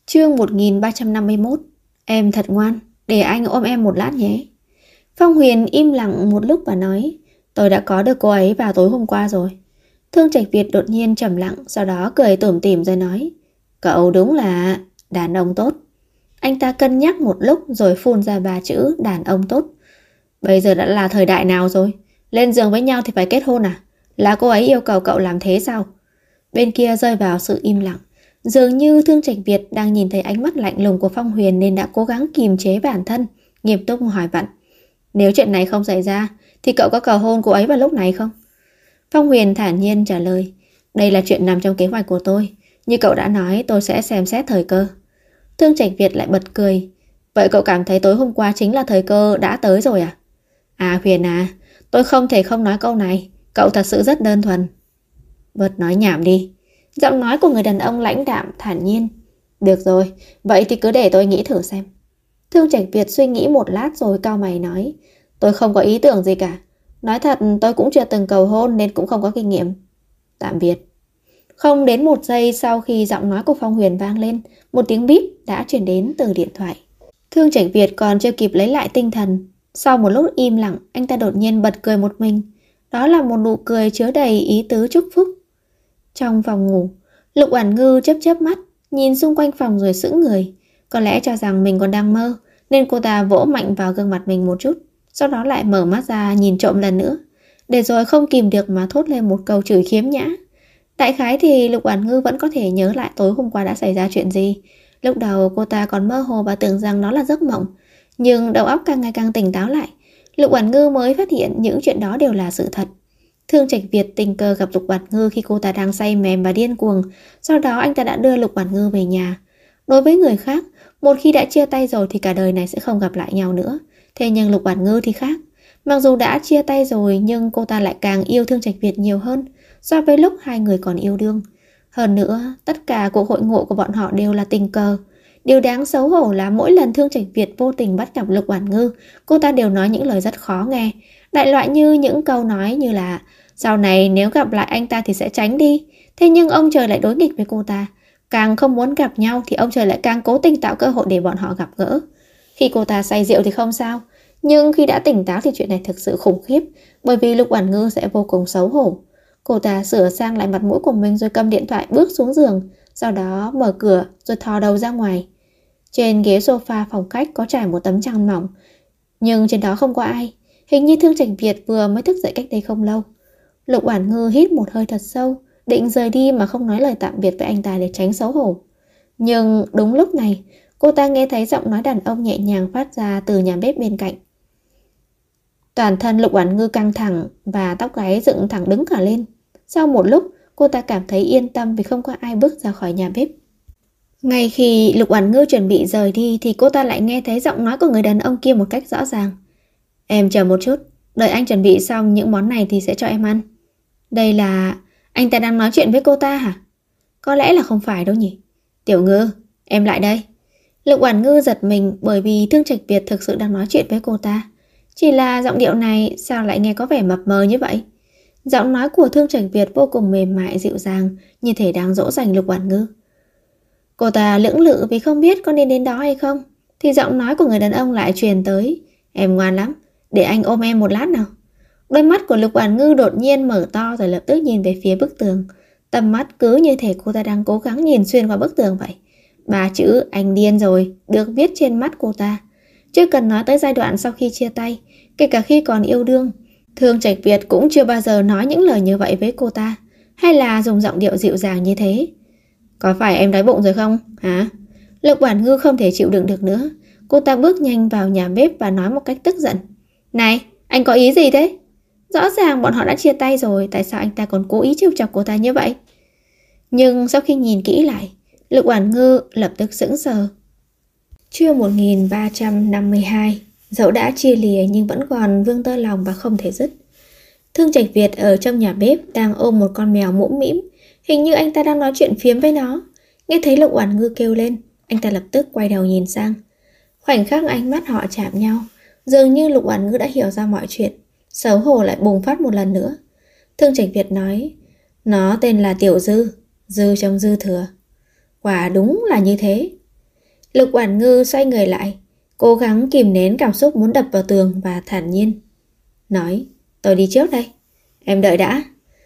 Chương 1351. Em thật ngoan, để anh ôm em một lát nhé. Phong Huyền im lặng một lúc và nói, tôi đã có được cô ấy vào tối hôm qua rồi. Thương Trạch Việt đột nhiên trầm lặng, sau đó cười tủm tỉm rồi nói, cậu đúng là đàn ông tốt. Anh ta cân nhắc một lúc rồi phun ra 3 chữ đàn ông tốt. Bây giờ đã là thời đại nào rồi? Lên giường với nhau thì phải kết hôn à? Là cô ấy yêu cầu cậu làm thế sao? Bên kia rơi vào sự im lặng. Dường như Thương Trạch Việt đang nhìn thấy ánh mắt lạnh lùng của Phong Huyền nên đã cố gắng kìm chế bản thân, nghiêm túc hỏi vặn. Nếu chuyện này không xảy ra, thì cậu có cầu hôn cô ấy vào lúc này không? Phong Huyền thản nhiên trả lời, đây là chuyện nằm trong kế hoạch của tôi. Như cậu đã nói, tôi sẽ xem xét thời cơ. Thương Trạch Việt lại bật cười. Vậy cậu cảm thấy tối hôm qua chính là thời cơ đã tới rồi à? À Huyền à, tôi không thể không nói câu này. Cậu thật sự rất đơn thuần. Bớt nói nhảm đi. Giọng nói của người đàn ông lãnh đạm thản nhiên. Được rồi, vậy thì cứ để tôi nghĩ thử xem. Thương Trạch Việt suy nghĩ một lát rồi cau mày nói, tôi không có ý tưởng gì cả. Nói thật tôi cũng chưa từng cầu hôn nên cũng không có kinh nghiệm. Tạm biệt. Không đến một giây sau khi giọng nói của Phong Huyền vang lên, một tiếng bíp đã truyền đến từ điện thoại. Thương Trạch Việt còn chưa kịp lấy lại tinh thần. Sau một lúc im lặng, anh ta đột nhiên bật cười một mình. Đó là một nụ cười chứa đầy ý tứ chúc phúc. Trong phòng ngủ, Lục Oản Ngư chớp chớp mắt, nhìn xung quanh phòng rồi sững người. Có lẽ cho rằng mình còn đang mơ, nên cô ta vỗ mạnh vào gương mặt mình một chút, sau đó lại mở mắt ra nhìn trộm lần nữa, để rồi không kìm được mà thốt lên một câu chửi khiếm nhã. Đại khái thì Lục Oản Ngư vẫn có thể nhớ lại tối hôm qua đã xảy ra chuyện gì. Lúc đầu cô ta còn mơ hồ và tưởng rằng nó là giấc mộng, nhưng đầu óc càng ngày càng tỉnh táo lại, Lục Oản Ngư mới phát hiện những chuyện đó đều là sự thật. Thương Trạch Việt tình cờ gặp Lục Oản Ngư khi cô ta đang say mềm và điên cuồng, sau đó anh ta đã đưa Lục Oản Ngư về nhà. Đối với người khác, một khi đã chia tay rồi thì cả đời này sẽ không gặp lại nhau nữa. Thế nhưng Lục Oản Ngư thì khác. Mặc dù đã chia tay rồi nhưng cô ta lại càng yêu Thương Trạch Việt nhiều hơn so với lúc hai người còn yêu đương. Hơn nữa, tất cả cuộc hội ngộ của bọn họ đều là tình cờ. Điều đáng xấu hổ là mỗi lần Thương Trạch Việt vô tình bắt gặp Lục Oản Ngư, cô ta đều nói những lời rất khó nghe. Đại loại như những câu nói như là sau này nếu gặp lại anh ta thì sẽ tránh đi. Thế nhưng ông trời lại đối nghịch với cô ta. Càng không muốn gặp nhau thì ông trời lại càng cố tình tạo cơ hội để bọn họ gặp gỡ. Khi cô ta say rượu thì không sao, nhưng khi đã tỉnh táo thì chuyện này thực sự khủng khiếp, bởi vì Lục Oản Ngư sẽ vô cùng xấu hổ. Cô ta sửa sang lại mặt mũi của mình rồi cầm điện thoại bước xuống giường, sau đó mở cửa rồi thò đầu ra ngoài. Trên ghế sofa phòng khách có trải một tấm chăn mỏng, nhưng trên đó không có ai. Hình như Thương Trạch Việt vừa mới thức dậy cách đây không lâu. Lục Oản Ngư hít một hơi thật sâu, định rời đi mà không nói lời tạm biệt với anh ta để tránh xấu hổ. Nhưng đúng lúc này, cô ta nghe thấy giọng nói đàn ông nhẹ nhàng phát ra từ nhà bếp bên cạnh. Toàn thân Lục Oản Ngư căng thẳng và tóc gáy dựng thẳng đứng cả lên. Sau một lúc, cô ta cảm thấy yên tâm vì không có ai bước ra khỏi nhà bếp. Ngay khi Lục Oản Ngư chuẩn bị rời đi thì cô ta lại nghe thấy giọng nói của người đàn ông kia một cách rõ ràng. Em chờ một chút, đợi anh chuẩn bị xong những món này thì sẽ cho em ăn. Đây là... Anh ta đang nói chuyện với cô ta hả? Có lẽ là không phải đâu nhỉ. Tiểu Ngư, em lại đây. Lục Oản Ngư giật mình bởi vì Thương Trạch Việt thực sự đang nói chuyện với cô ta. Chỉ là giọng điệu này sao lại nghe có vẻ mập mờ như vậy? Giọng nói của Thương Trạch Việt vô cùng mềm mại dịu dàng, như thể đang dỗ dành Lục Oản Ngư. Cô ta lưỡng lự vì không biết có nên đến đó hay không, thì giọng nói của người đàn ông lại truyền tới. Em ngoan lắm, để anh ôm em một lát nào. Đôi mắt của Lục Oản Ngư đột nhiên mở to rồi lập tức nhìn về phía bức tường. Tầm mắt cứ như thể cô ta đang cố gắng nhìn xuyên qua bức tường vậy. 3 chữ anh điên rồi được viết trên mắt cô ta. Chưa cần nói tới giai đoạn sau khi chia tay, kể cả khi còn yêu đương, Thương Trạch Việt cũng chưa bao giờ nói những lời như vậy với cô ta, hay là dùng giọng điệu dịu dàng như thế. Có phải em đói bụng rồi không, hả? Lục Oản Ngư không thể chịu đựng được nữa. Cô ta bước nhanh vào nhà bếp và nói một cách tức giận. Này, anh có ý gì thế? Rõ ràng bọn họ đã chia tay rồi, tại sao anh ta còn cố ý trêu chọc cô ta như vậy? Nhưng sau khi nhìn kỹ lại, Lục Oản Ngư lập tức sững sờ. Chương 1352. Dẫu đã chia lìa nhưng vẫn còn vương tơ lòng và không thể dứt. Thương Trạch Việt ở trong nhà bếp đang ôm một con mèo mũm mĩm. Hình như anh ta đang nói chuyện phiếm với nó. Nghe thấy Lục Oản Ngư kêu lên, anh ta lập tức quay đầu nhìn sang. Khoảnh khắc ánh mắt họ chạm nhau, dường như Lục Oản Ngư đã hiểu ra mọi chuyện. Xấu hổ lại bùng phát một lần nữa. Thương Trạch Việt nói, nó tên là Tiểu Dư, Dư trong dư thừa. Quả đúng là như thế. Lục Oản Ngư xoay người lại, cố gắng kìm nén cảm xúc muốn đập vào tường và thản nhiên nói, tôi đi trước đây, em đợi đã.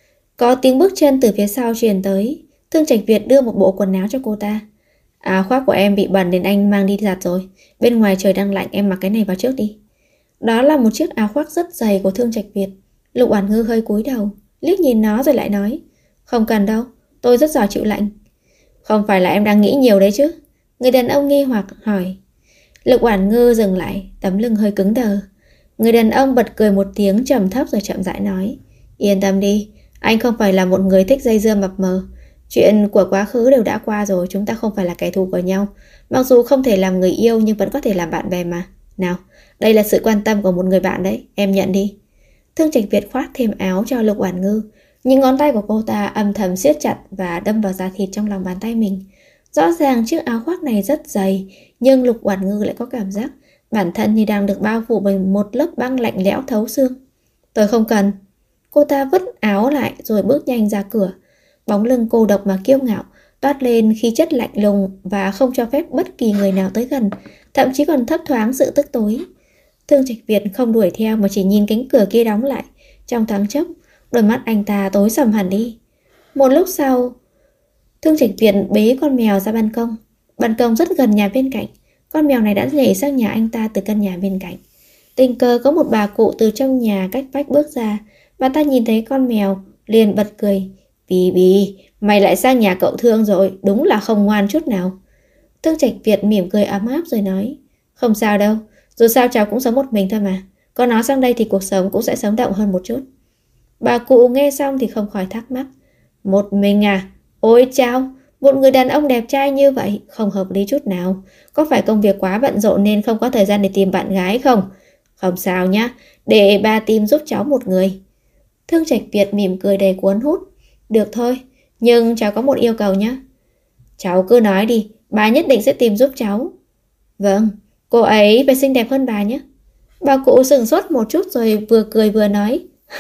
Có tiếng bước chân từ phía sau truyền tới. Thương Trạch Việt đưa một bộ quần áo cho cô ta. Áo khoác của em bị bẩn nên anh mang đi giặt rồi. Bên ngoài trời đang lạnh, em mặc cái này vào trước đi. Đó là một chiếc áo khoác rất dày của Thương Trạch Việt. Lục Oản Ngư hơi cúi đầu, liếc nhìn nó rồi lại nói, không cần đâu, tôi rất giỏi chịu lạnh. Không phải là em đang nghĩ nhiều đấy chứ? Người đàn ông nghi hoặc hỏi. Lục Oản Ngư dừng lại, tấm lưng hơi cứng đờ. Người đàn ông bật cười một tiếng trầm thấp rồi chậm rãi nói, yên tâm đi, anh không phải là một người thích dây dưa mập mờ. Chuyện của quá khứ đều đã qua rồi, chúng ta không phải là kẻ thù của nhau. Mặc dù không thể làm người yêu nhưng vẫn có thể làm bạn bè mà. Nào, đây là sự quan tâm của một người bạn đấy, em nhận đi. Thương Trạch Việt khoác thêm áo cho Lục Oản Ngư. Những ngón tay của cô ta âm thầm siết chặt và đâm vào da thịt trong lòng bàn tay mình. Rõ ràng chiếc áo khoác này rất dày, nhưng Lục Oản Ngư lại có cảm giác bản thân như đang được bao phủ bởi một lớp băng lạnh lẽo thấu xương. Tôi không cần. Cô ta vứt áo lại rồi bước nhanh ra cửa. Bóng lưng cô độc mà kiêu ngạo toát lên khí chất lạnh lùng và không cho phép bất kỳ người nào tới gần, thậm chí còn thấp thoáng sự tức tối. Thương Trạch Việt không đuổi theo mà chỉ nhìn cánh cửa kia đóng lại. Trong thoáng chốc, đôi mắt anh ta tối sầm hẳn đi. Một lúc sau, Thương Trạch Việt bế con mèo ra ban công. Ban công rất gần nhà bên cạnh. Con mèo này đã nhảy sang nhà anh ta từ căn nhà bên cạnh. Tình cờ có một bà cụ từ trong nhà cách vách bước ra. Bà ta nhìn thấy con mèo liền bật cười. Bì bì, mày lại sang nhà cậu Thương rồi, đúng là không ngoan chút nào. Thương Trạch Việt mỉm cười ấm áp rồi nói, không sao đâu, dù sao cháu cũng sống một mình thôi mà. Có nó sang đây thì cuộc sống cũng sẽ sống động hơn một chút. Bà cụ nghe xong thì không khỏi thắc mắc. Một mình à? Ôi chao, một người đàn ông đẹp trai như vậy, không hợp lý chút nào. Có phải công việc quá bận rộn nên không có thời gian để tìm bạn gái không? Không sao nhá, để bà tìm giúp cháu một người. Thương Trạch Việt mỉm cười đầy cuốn hút. Được thôi, nhưng cháu có một yêu cầu nhé. Cháu cứ nói đi, bà nhất định sẽ tìm giúp cháu. Vâng, cô ấy phải xinh đẹp hơn bà nhé. Bà cụ sửng sốt một chút rồi vừa cười vừa nói.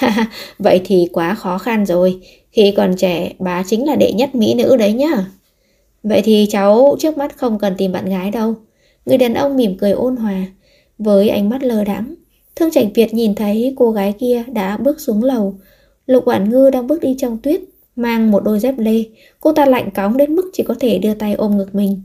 Vậy thì quá khó khăn rồi. Khi còn trẻ, bà chính là đệ nhất mỹ nữ đấy nhá. Vậy thì cháu trước mắt không cần tìm bạn gái đâu. Người đàn ông mỉm cười ôn hòa. Với ánh mắt lơ đãng, Thương Trạch Việt nhìn thấy cô gái kia đã bước xuống lầu. Lục Oản Ngư đang bước đi trong tuyết, mang một đôi dép lê. Cô ta lạnh cóng đến mức chỉ có thể đưa tay ôm ngực mình.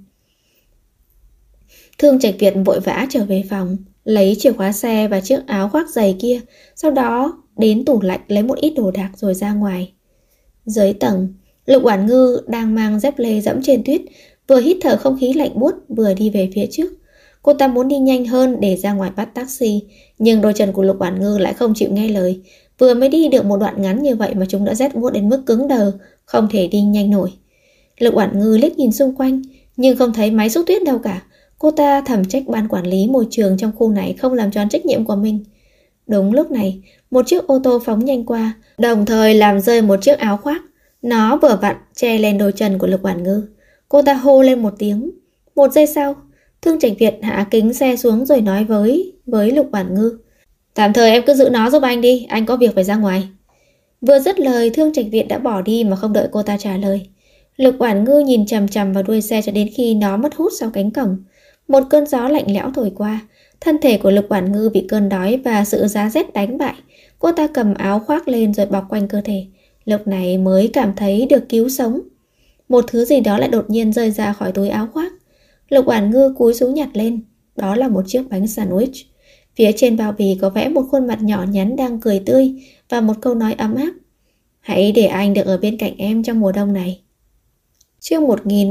Thương Trạch Việt vội vã trở về phòng, lấy chìa khóa xe và chiếc áo khoác dày kia, sau đó đến tủ lạnh lấy một ít đồ đạc rồi ra ngoài. Dưới tầng, Lục Oản Ngư đang mang dép lê dẫm trên tuyết, vừa hít thở không khí lạnh buốt vừa đi về phía trước. Cô ta muốn đi nhanh hơn để ra ngoài bắt taxi, nhưng đôi chân của Lục Oản Ngư lại không chịu nghe lời. Vừa mới đi được một đoạn ngắn như vậy mà chúng đã rét buốt đến mức cứng đờ, không thể đi nhanh nổi. Lục Oản Ngư liếc nhìn xung quanh, nhưng không thấy máy xúc tuyết đâu cả. Cô ta thầm trách ban quản lý môi trường trong khu này không làm tròn trách nhiệm của mình. Đúng lúc này, một chiếc ô tô phóng nhanh qua, đồng thời làm rơi một chiếc áo khoác. Nó vừa vặn che lên đôi chân của Lục Oản Ngư. Cô ta hô lên một tiếng. Một giây sau, Thương Trạch Việt hạ kính xe xuống rồi nói với Lục Oản Ngư. Tạm thời em cứ giữ nó giúp anh đi, anh có việc phải ra ngoài. Vừa dứt lời, Thương Trạch Việt đã bỏ đi mà không đợi cô ta trả lời. Lục Oản Ngư nhìn chằm chằm vào đuôi xe cho đến khi nó mất hút sau cánh cổng. Một cơn gió lạnh lẽo thổi qua, thân thể của Lục Oản Ngư bị cơn đói và sự giá rét đánh bại. Cô ta cầm áo khoác lên rồi bọc quanh cơ thể. Lúc này mới cảm thấy được cứu sống. Một thứ gì đó lại đột nhiên rơi ra khỏi túi áo khoác. Lục Oản Ngư cúi xuống nhặt lên. Đó là một chiếc bánh sandwich. Phía trên bao bì có vẽ một khuôn mặt nhỏ nhắn đang cười tươi và một câu nói ấm áp. Hãy để anh được ở bên cạnh em trong mùa đông này. Chương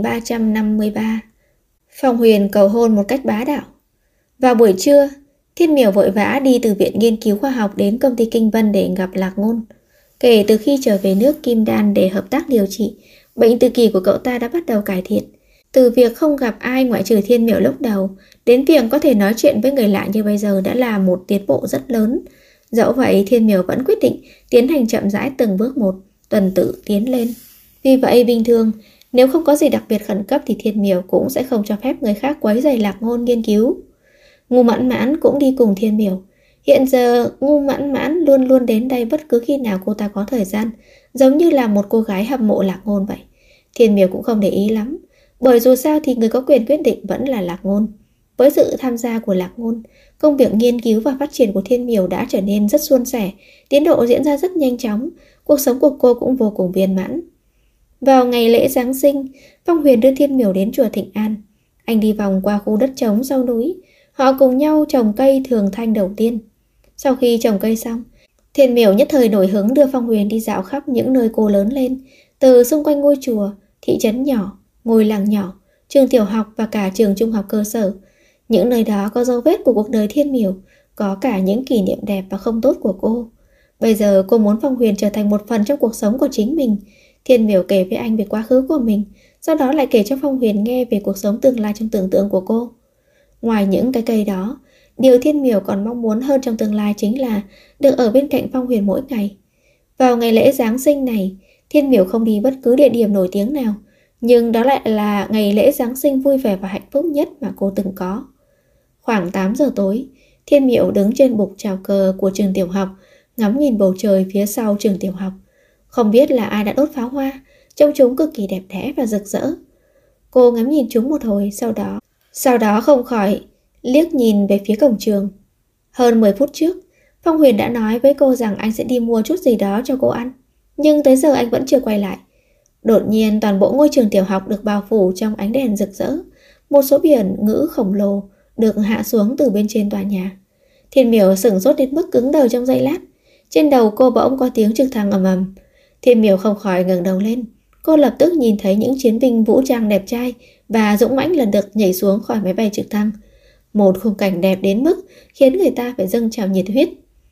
1353. Phong Huyền cầu hôn một cách bá đạo. Vào buổi trưa, Thiên Miểu vội vã đi từ viện nghiên cứu khoa học đến công ty Kinh Vân để gặp Lạc Ngôn. Kể từ khi trở về nước Kim Đan để hợp tác điều trị, bệnh tự kỷ của cậu ta đã bắt đầu cải thiện. Từ việc không gặp ai ngoại trừ Thiên Miểu lúc đầu, đến việc có thể nói chuyện với người lạ như bây giờ đã là một tiến bộ rất lớn. Dẫu vậy, Thiên Miểu vẫn quyết định tiến hành chậm rãi từng bước một, tuần tự tiến lên. Vì vậy, bình thường, nếu không có gì đặc biệt khẩn cấp thì Thiên Miểu cũng sẽ không cho phép người khác quấy rầy Lạc Ngôn nghiên cứu. Ngu Mãn Mãn cũng đi cùng Thiên Miểu. Hiện giờ, Ngu Mãn Mãn luôn luôn đến đây bất cứ khi nào cô ta có thời gian, giống như là một cô gái hâm mộ Lạc Ngôn vậy. Thiên Miểu cũng không để ý lắm. Bởi dù sao thì người có quyền quyết định vẫn là Lạc Ngôn. Với sự tham gia của Lạc Ngôn, công việc nghiên cứu và phát triển của Thiên Miểu đã trở nên rất suôn sẻ, tiến độ diễn ra rất nhanh chóng, cuộc sống của cô cũng vô cùng viên mãn. Vào ngày lễ Giáng sinh, Phong Huyền đưa Thiên Miểu đến chùa Thịnh An. Anh đi vòng qua khu đất trống sau núi, họ cùng nhau trồng cây thường thanh đầu tiên. Sau khi trồng cây xong, Thiên Miểu nhất thời nổi hứng đưa Phong Huyền đi dạo khắp những nơi cô lớn lên, từ xung quanh ngôi chùa, thị trấn nhỏ, ngôi làng nhỏ, trường tiểu học và cả trường trung học cơ sở. Những nơi đó có dấu vết của cuộc đời Thiên Miểu, có cả những kỷ niệm đẹp và không tốt của cô. Bây giờ cô muốn Phong Huyền trở thành một phần trong cuộc sống của chính mình. Thiên Miểu kể với anh về quá khứ của mình, sau đó lại kể cho Phong Huyền nghe về cuộc sống tương lai trong tưởng tượng của cô. Ngoài những cái cây đó, điều Thiên Miểu còn mong muốn hơn trong tương lai chính là được ở bên cạnh Phong Huyền mỗi ngày. Vào ngày lễ Giáng sinh này, Thiên Miểu không đi bất cứ địa điểm nổi tiếng nào, nhưng đó lại là ngày lễ Giáng sinh vui vẻ và hạnh phúc nhất mà cô từng có. Khoảng 8 giờ tối, Thiên Miểu đứng trên bục chào cờ của trường tiểu học, ngắm nhìn bầu trời phía sau trường tiểu học. Không biết là ai đã đốt pháo hoa, trông chúng cực kỳ đẹp đẽ và rực rỡ. Cô ngắm nhìn chúng một hồi, sau đó không khỏi liếc nhìn về phía cổng trường. Hơn 10 phút trước, Phong Huyền đã nói với cô rằng anh sẽ đi mua chút gì đó cho cô ăn, nhưng tới giờ anh vẫn chưa quay lại. Đột nhiên toàn bộ ngôi trường tiểu học được bao phủ trong ánh đèn rực rỡ. Một số biển ngữ khổng lồ được hạ xuống từ bên trên tòa nhà. Thiên Miểu sửng sốt đến mức cứng đờ trong giây lát. Trên đầu cô bỗng có tiếng trực thăng ầm ầm. Thiên Miểu không khỏi ngẩng đầu lên. Cô lập tức nhìn thấy những chiến binh vũ trang đẹp trai và dũng mãnh lần lượt nhảy xuống khỏi máy bay trực thăng. Một khung cảnh đẹp đến mức khiến người ta phải dâng trào nhiệt huyết.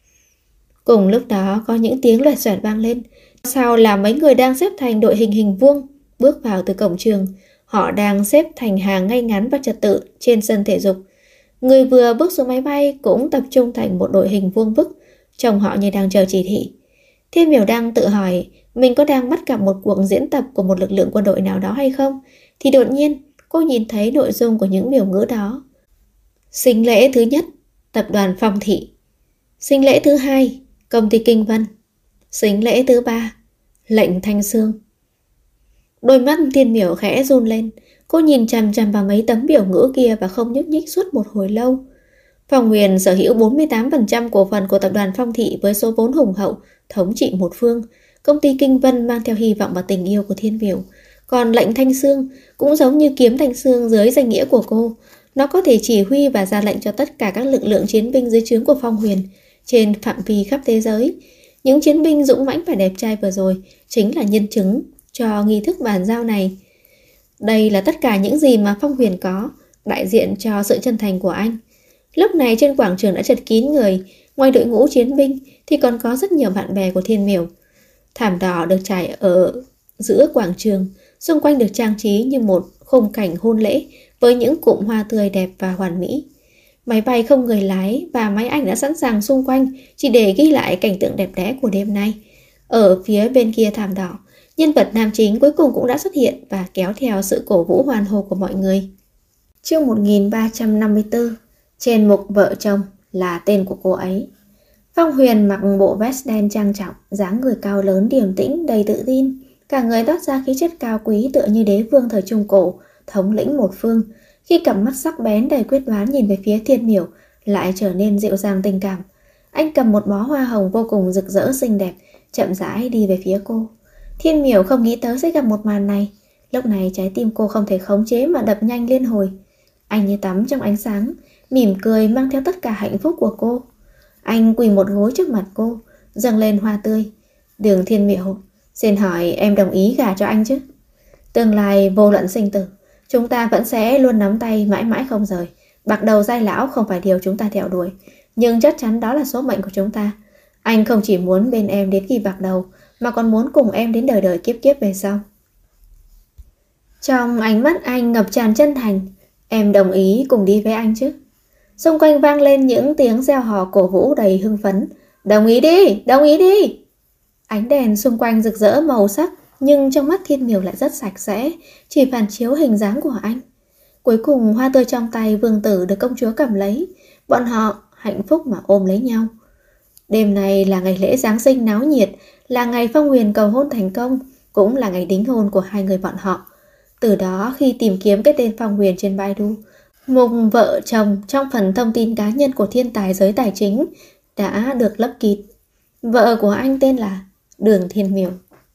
Cùng lúc đó có những tiếng loạt xoẹt vang lên. Sau là mấy người đang xếp thành đội hình hình vuông bước vào từ cổng trường. Họ đang xếp thành hàng ngay ngắn và trật tự trên sân thể dục. Người vừa bước xuống máy bay cũng tập trung thành một đội hình vuông vức, trông họ như đang chờ chỉ thị. Thiên Miểu đang tự hỏi mình có đang bắt gặp một cuộc diễn tập của một lực lượng quân đội nào đó hay không, thì đột nhiên cô nhìn thấy nội dung của những biểu ngữ đó. Sinh lễ thứ nhất, tập đoàn Phong Thị. Sinh lễ thứ hai, công ty Kinh Vân. Sinh lễ thứ ba, lệnh Thanh Sương. Đôi mắt Thiên Miểu khẽ run lên. Cô nhìn chằm chằm vào mấy tấm biểu ngữ kia và không nhúc nhích suốt một hồi lâu. Phong Huyền sở hữu 48% cổ phần của tập đoàn Phong Thị với số vốn hùng hậu, thống trị một phương. Công ty Kinh Vân mang theo hy vọng và tình yêu của Thiên Miểu. Còn lệnh Thanh Sương cũng giống như kiếm Thanh Sương dưới danh nghĩa của cô. Nó có thể chỉ huy và ra lệnh cho tất cả các lực lượng chiến binh dưới trướng của Phong Huyền trên phạm vi khắp thế giới. Những chiến binh dũng mãnh và đẹp trai vừa rồi chính là nhân chứng cho nghi thức bàn giao này. Đây là tất cả những gì mà Phong Huyền có, đại diện cho sự chân thành của anh. Lúc này trên quảng trường đã chật kín người, ngoài đội ngũ chiến binh thì còn có rất nhiều bạn bè của Thiên Miểu. Thảm đỏ được trải ở giữa quảng trường, xung quanh được trang trí như một khung cảnh hôn lễ với những cụm hoa tươi đẹp và hoàn mỹ. Máy bay không người lái và máy ảnh đã sẵn sàng xung quanh chỉ để ghi lại cảnh tượng đẹp đẽ của đêm nay. Ở phía bên kia thảm đỏ, nhân vật nam chính cuối cùng cũng đã xuất hiện và kéo theo sự cổ vũ hoan hô của mọi người. Chương 1354, trên mục vợ chồng là tên của cô ấy. Phong Huyền mặc bộ vest đen trang trọng, dáng người cao lớn điềm tĩnh đầy tự tin, cả người toát ra khí chất cao quý tựa như đế vương thời Trung Cổ, thống lĩnh một phương. Khi cặp mắt sắc bén đầy quyết đoán nhìn về phía Thiên Miểu, lại trở nên dịu dàng tình cảm. Anh cầm một bó hoa hồng vô cùng rực rỡ xinh đẹp, chậm rãi đi về phía cô. Thiên Miểu không nghĩ tới sẽ gặp một màn này. Lúc này trái tim cô không thể khống chế mà đập nhanh liên hồi. Anh như tắm trong ánh sáng, mỉm cười mang theo tất cả hạnh phúc của cô. Anh quỳ một gối trước mặt cô, dâng lên hoa tươi. Đường Thiên Miểu, xin hỏi em đồng ý gả cho anh chứ? Tương lai vô luận sinh tử, chúng ta vẫn sẽ luôn nắm tay mãi mãi không rời. Bạc đầu giai lão không phải điều chúng ta theo đuổi, nhưng chắc chắn đó là số mệnh của chúng ta. Anh không chỉ muốn bên em đến khi bạc đầu, mà còn muốn cùng em đến đời đời kiếp kiếp về sau. Trong ánh mắt anh ngập tràn chân thành. Em đồng ý cùng đi với anh chứ? Xung quanh vang lên những tiếng reo hò cổ vũ đầy hưng phấn. Đồng ý đi, đồng ý đi. Ánh đèn xung quanh rực rỡ màu sắc, nhưng trong mắt Thiên Miểu lại rất sạch sẽ, chỉ phản chiếu hình dáng của anh. Cuối cùng hoa tươi trong tay vương tử được công chúa cầm lấy. Bọn họ hạnh phúc mà ôm lấy nhau. Đêm này là ngày lễ Giáng sinh náo nhiệt, là ngày Phong Huyền cầu hôn thành công, cũng là ngày đính hôn của hai người bọn họ. Từ đó khi tìm kiếm cái tên Phong Huyền trên Baidu, mục vợ chồng trong phần thông tin cá nhân của thiên tài giới tài chính đã được lấp kín. Vợ của anh tên là Đường Thiên Miểu.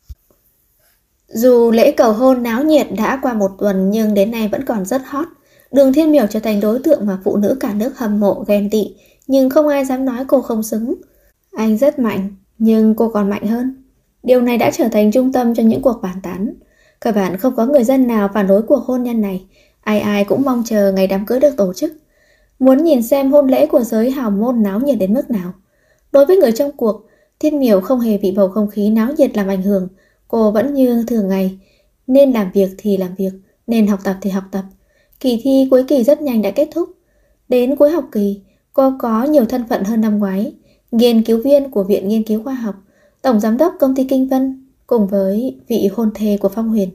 Dù lễ cầu hôn náo nhiệt đã qua một tuần nhưng đến nay vẫn còn rất hot. Đường Thiên Miểu trở thành đối tượng mà phụ nữ cả nước hâm mộ ghen tị, nhưng không ai dám nói cô không xứng. Anh rất mạnh, nhưng cô còn mạnh hơn. Điều này đã trở thành trung tâm cho những cuộc bàn tán. Cơ bản không có người dân nào phản đối cuộc hôn nhân này. Ai ai cũng mong chờ ngày đám cưới được tổ chức. Muốn nhìn xem hôn lễ của giới hào môn náo nhiệt đến mức nào. Đối với người trong cuộc, Thiên Miểu không hề bị bầu không khí náo nhiệt làm ảnh hưởng. Cô vẫn như thường ngày, nên làm việc thì làm việc, nên học tập thì học tập. Kỳ thi cuối kỳ rất nhanh đã kết thúc. Đến cuối học kỳ, cô có nhiều thân phận hơn năm ngoái. Nghiên cứu viên của Viện Nghiên cứu Khoa học, tổng giám đốc công ty Kinh Vân, cùng với vị hôn thê của Phong Huyền.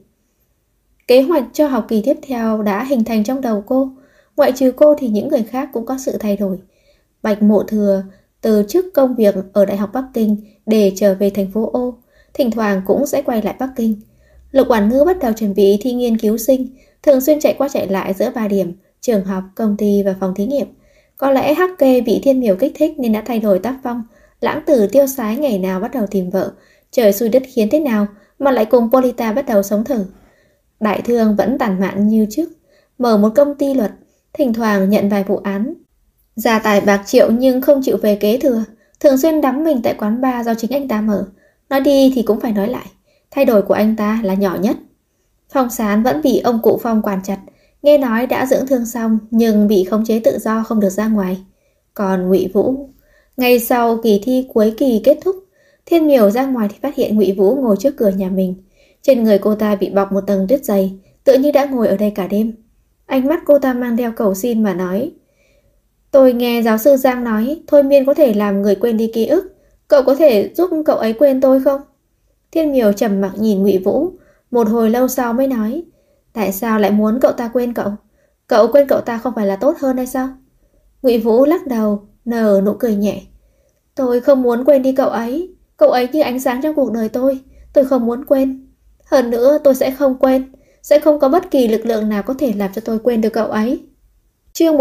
Kế hoạch cho học kỳ tiếp theo đã hình thành trong đầu cô. Ngoại trừ cô thì những người khác cũng có sự thay đổi. Bạch Mộ Thừa từ chức công việc ở Đại học Bắc Kinh để trở về thành phố O, thỉnh thoảng cũng sẽ quay lại Bắc Kinh. Lục Oản Ngư bắt đầu chuẩn bị thi nghiên cứu sinh, thường xuyên chạy qua chạy lại giữa 3 điểm, trường học, công ty và phòng thí nghiệm. Có lẽ Hắc Kê bị Thiên Miểu kích thích nên đã thay đổi tác phong. Lãng Tử tiêu sái ngày nào bắt đầu tìm vợ, trời xui đất khiến thế nào mà lại cùng Polita bắt đầu sống thử. Đại Thương vẫn tản mạn như trước, mở một công ty luật, thỉnh thoảng nhận vài vụ án. Gia tài bạc triệu nhưng không chịu về kế thừa, thường xuyên đắm mình tại quán bar do chính anh ta mở. Nói đi thì cũng phải nói lại, thay đổi của anh ta là nhỏ nhất. Phong Sán vẫn bị ông cụ Phong quản chặt, nghe nói đã dưỡng thương xong nhưng bị khống chế tự do không được ra ngoài. Còn Ngụy Vũ, ngay sau kỳ thi cuối kỳ kết thúc, Thiên Miểu ra ngoài thì phát hiện Ngụy Vũ ngồi trước cửa nhà mình. Trên người cô ta bị bọc một tầng tuyết dày, tựa như đã ngồi ở đây cả đêm. Ánh mắt cô ta mang theo cầu xin mà nói: "Tôi nghe giáo sư Giang nói thôi miên có thể làm người quên đi ký ức. Cậu có thể giúp cậu ấy quên tôi không?" Thiên Miểu trầm mặc nhìn Ngụy Vũ, một hồi lâu sau mới nói: "Tại sao lại muốn cậu ta quên cậu? Cậu quên cậu ta không phải là tốt hơn hay sao?" Ngụy Vũ lắc đầu, nở nụ cười nhẹ: "Tôi không muốn quên đi cậu ấy. Cậu ấy như ánh sáng trong cuộc đời tôi không muốn quên. Hơn nữa tôi sẽ không quên, sẽ không có bất kỳ lực lượng nào có thể làm cho tôi quên được cậu ấy." Chương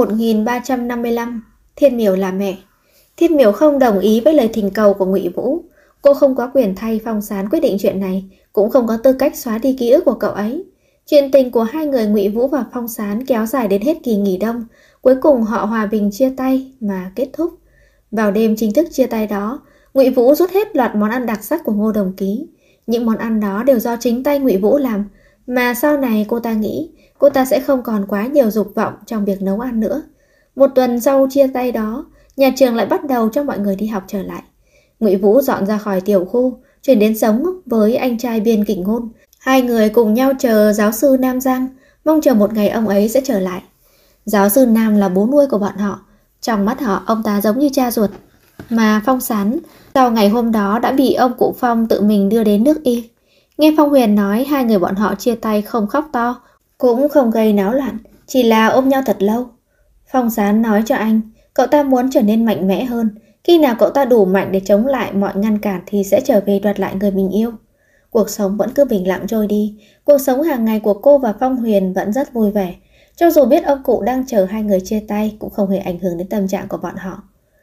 1355, Thiên Miểu là mẹ. Thiên Miểu không đồng ý với lời thỉnh cầu của Ngụy Vũ. Cô không có quyền thay Phong Sán quyết định chuyện này, cũng không có tư cách xóa đi ký ức của cậu ấy. Chuyện tình của hai người Ngụy Vũ và Phong Sán kéo dài đến hết kỳ nghỉ đông, cuối cùng họ hòa bình chia tay mà kết thúc. Vào đêm chính thức chia tay đó, Ngụy Vũ rút hết loạt món ăn đặc sắc của Ngô Đồng Ký. Những món ăn đó đều do chính tay Ngụy Vũ làm, mà sau này cô ta nghĩ cô ta sẽ không còn quá nhiều dục vọng trong việc nấu ăn nữa. Một tuần sau chia tay đó, nhà trường lại bắt đầu cho mọi người đi học trở lại. Ngụy Vũ dọn ra khỏi tiểu khu, chuyển đến sống với anh trai Biên Kình Ngôn. Hai người cùng nhau chờ giáo sư Nam Giang, mong chờ một ngày ông ấy sẽ trở lại. Giáo sư Nam là bố nuôi của bọn họ, trong mắt họ ông ta giống như cha ruột. Mà Phong Sán sau ngày hôm đó đã bị ông cụ Phong tự mình đưa đến nước Y. Nghe Phong Huyền nói hai người bọn họ chia tay không khóc to, cũng không gây náo loạn, chỉ là ôm nhau thật lâu. Phong Sán nói cho anh, cậu ta muốn trở nên mạnh mẽ hơn. Khi nào cậu ta đủ mạnh để chống lại mọi ngăn cản thì sẽ trở về đoạt lại người mình yêu. Cuộc sống vẫn cứ bình lặng trôi đi. Cuộc sống hàng ngày của cô và Phong Huyền vẫn rất vui vẻ. Cho dù biết ông cụ đang chờ hai người chia tay cũng không hề ảnh hưởng đến tâm trạng của bọn họ.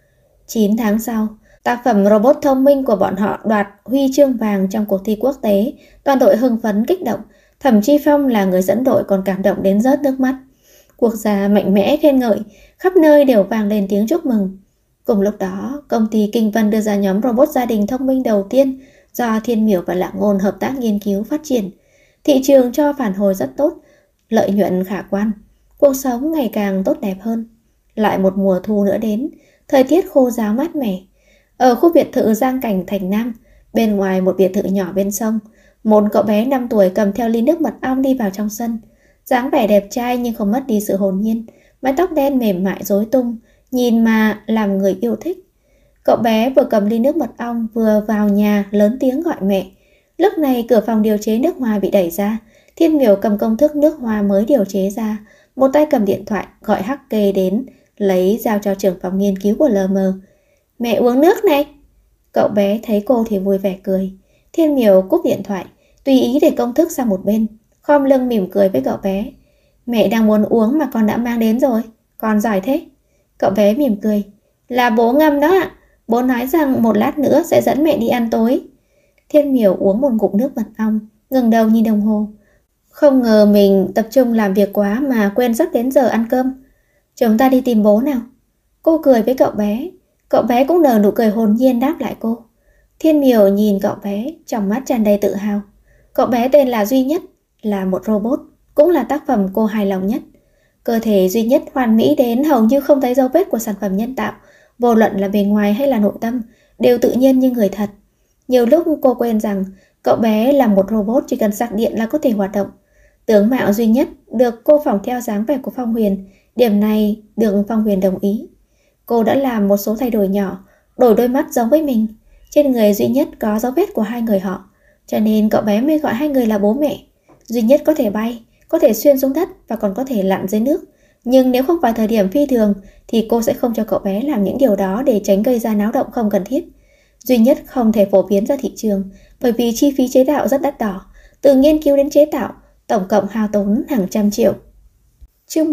9 tháng sau, tác phẩm robot thông minh của bọn họ đoạt huy chương vàng trong cuộc thi quốc tế. Toàn đội hưng phấn kích động. Thẩm Chi Phong là người dẫn đội còn cảm động đến rớt nước mắt. Quốc gia mạnh mẽ khen ngợi, khắp nơi đều vang lên tiếng chúc mừng. Cùng lúc đó, công ty Kinh Vân đưa ra nhóm robot gia đình thông minh đầu tiên do Thiên Miểu và Lạng Ngôn hợp tác nghiên cứu phát triển. Thị trường cho phản hồi rất tốt, lợi nhuận khả quan, cuộc sống ngày càng tốt đẹp hơn. Lại một mùa thu nữa đến, thời tiết khô ráo mát mẻ. Ở khu biệt thự Giang Cảnh Thành Nam, bên ngoài một biệt thự nhỏ bên sông, một cậu bé 5 tuổi cầm theo ly nước mật ong đi vào trong sân. Dáng vẻ đẹp trai nhưng không mất đi sự hồn nhiên, mái tóc đen mềm mại rối tung, nhìn mà làm người yêu thích. Cậu bé vừa cầm ly nước mật ong vừa vào nhà lớn tiếng gọi mẹ. Lúc này cửa phòng điều chế nước hoa bị đẩy ra. Thiên Miểu cầm công thức nước hoa mới điều chế ra, một tay cầm điện thoại gọi Hắc Kê đến, lấy giao cho trưởng phòng nghiên cứu của LM. "Mẹ uống nước này." Cậu bé thấy cô thì vui vẻ cười. Thiên Miểu cúp điện thoại, tùy ý để công thức sang một bên. khom lưng mỉm cười với cậu bé. Mẹ đang muốn uống mà con đã mang đến rồi, con giỏi thế. Cậu bé mỉm cười. Là bố ngâm đó ạ. Bố nói rằng một lát nữa sẽ dẫn mẹ đi ăn tối. Thiên Miểu uống một ngụm nước mật ong, ngẩng đầu nhìn đồng hồ. Không ngờ mình tập trung làm việc quá mà quên sắp đến giờ ăn cơm. Chúng ta đi tìm bố nào. Cô cười với cậu bé. Cậu bé cũng nở nụ cười hồn nhiên đáp lại cô. Thiên Miểu nhìn cậu bé, trong mắt tràn đầy tự hào. Cậu bé tên là Duy Nhất, là một robot, cũng là tác phẩm cô hài lòng nhất. Cơ thể Duy Nhất hoàn mỹ đến hầu như không thấy dấu vết của sản phẩm nhân tạo, vô luận là bề ngoài hay là nội tâm, đều tự nhiên như người thật. Nhiều lúc cô quên rằng cậu bé là một robot chỉ cần sạc điện là có thể hoạt động. Tướng mạo Duy Nhất được cô phỏng theo dáng vẻ của Phong Huyền, điểm này được Phong Huyền đồng ý. Cô đã làm một số thay đổi nhỏ, đổi đôi mắt giống với mình. Trên người Duy Nhất có dấu vết của hai người họ, cho nên cậu bé mới gọi hai người là bố mẹ. Duy Nhất có thể bay, có thể xuyên xuống đất và còn có thể lặn dưới nước. Nhưng nếu không phải thời điểm phi thường thì cô sẽ không cho cậu bé làm những điều đó để tránh gây ra náo động không cần thiết. Duy Nhất không thể phổ biến ra thị trường bởi vì chi phí chế tạo rất đắt đỏ. Từ nghiên cứu đến chế tạo, tổng cộng hao tốn hàng trăm triệu. Chương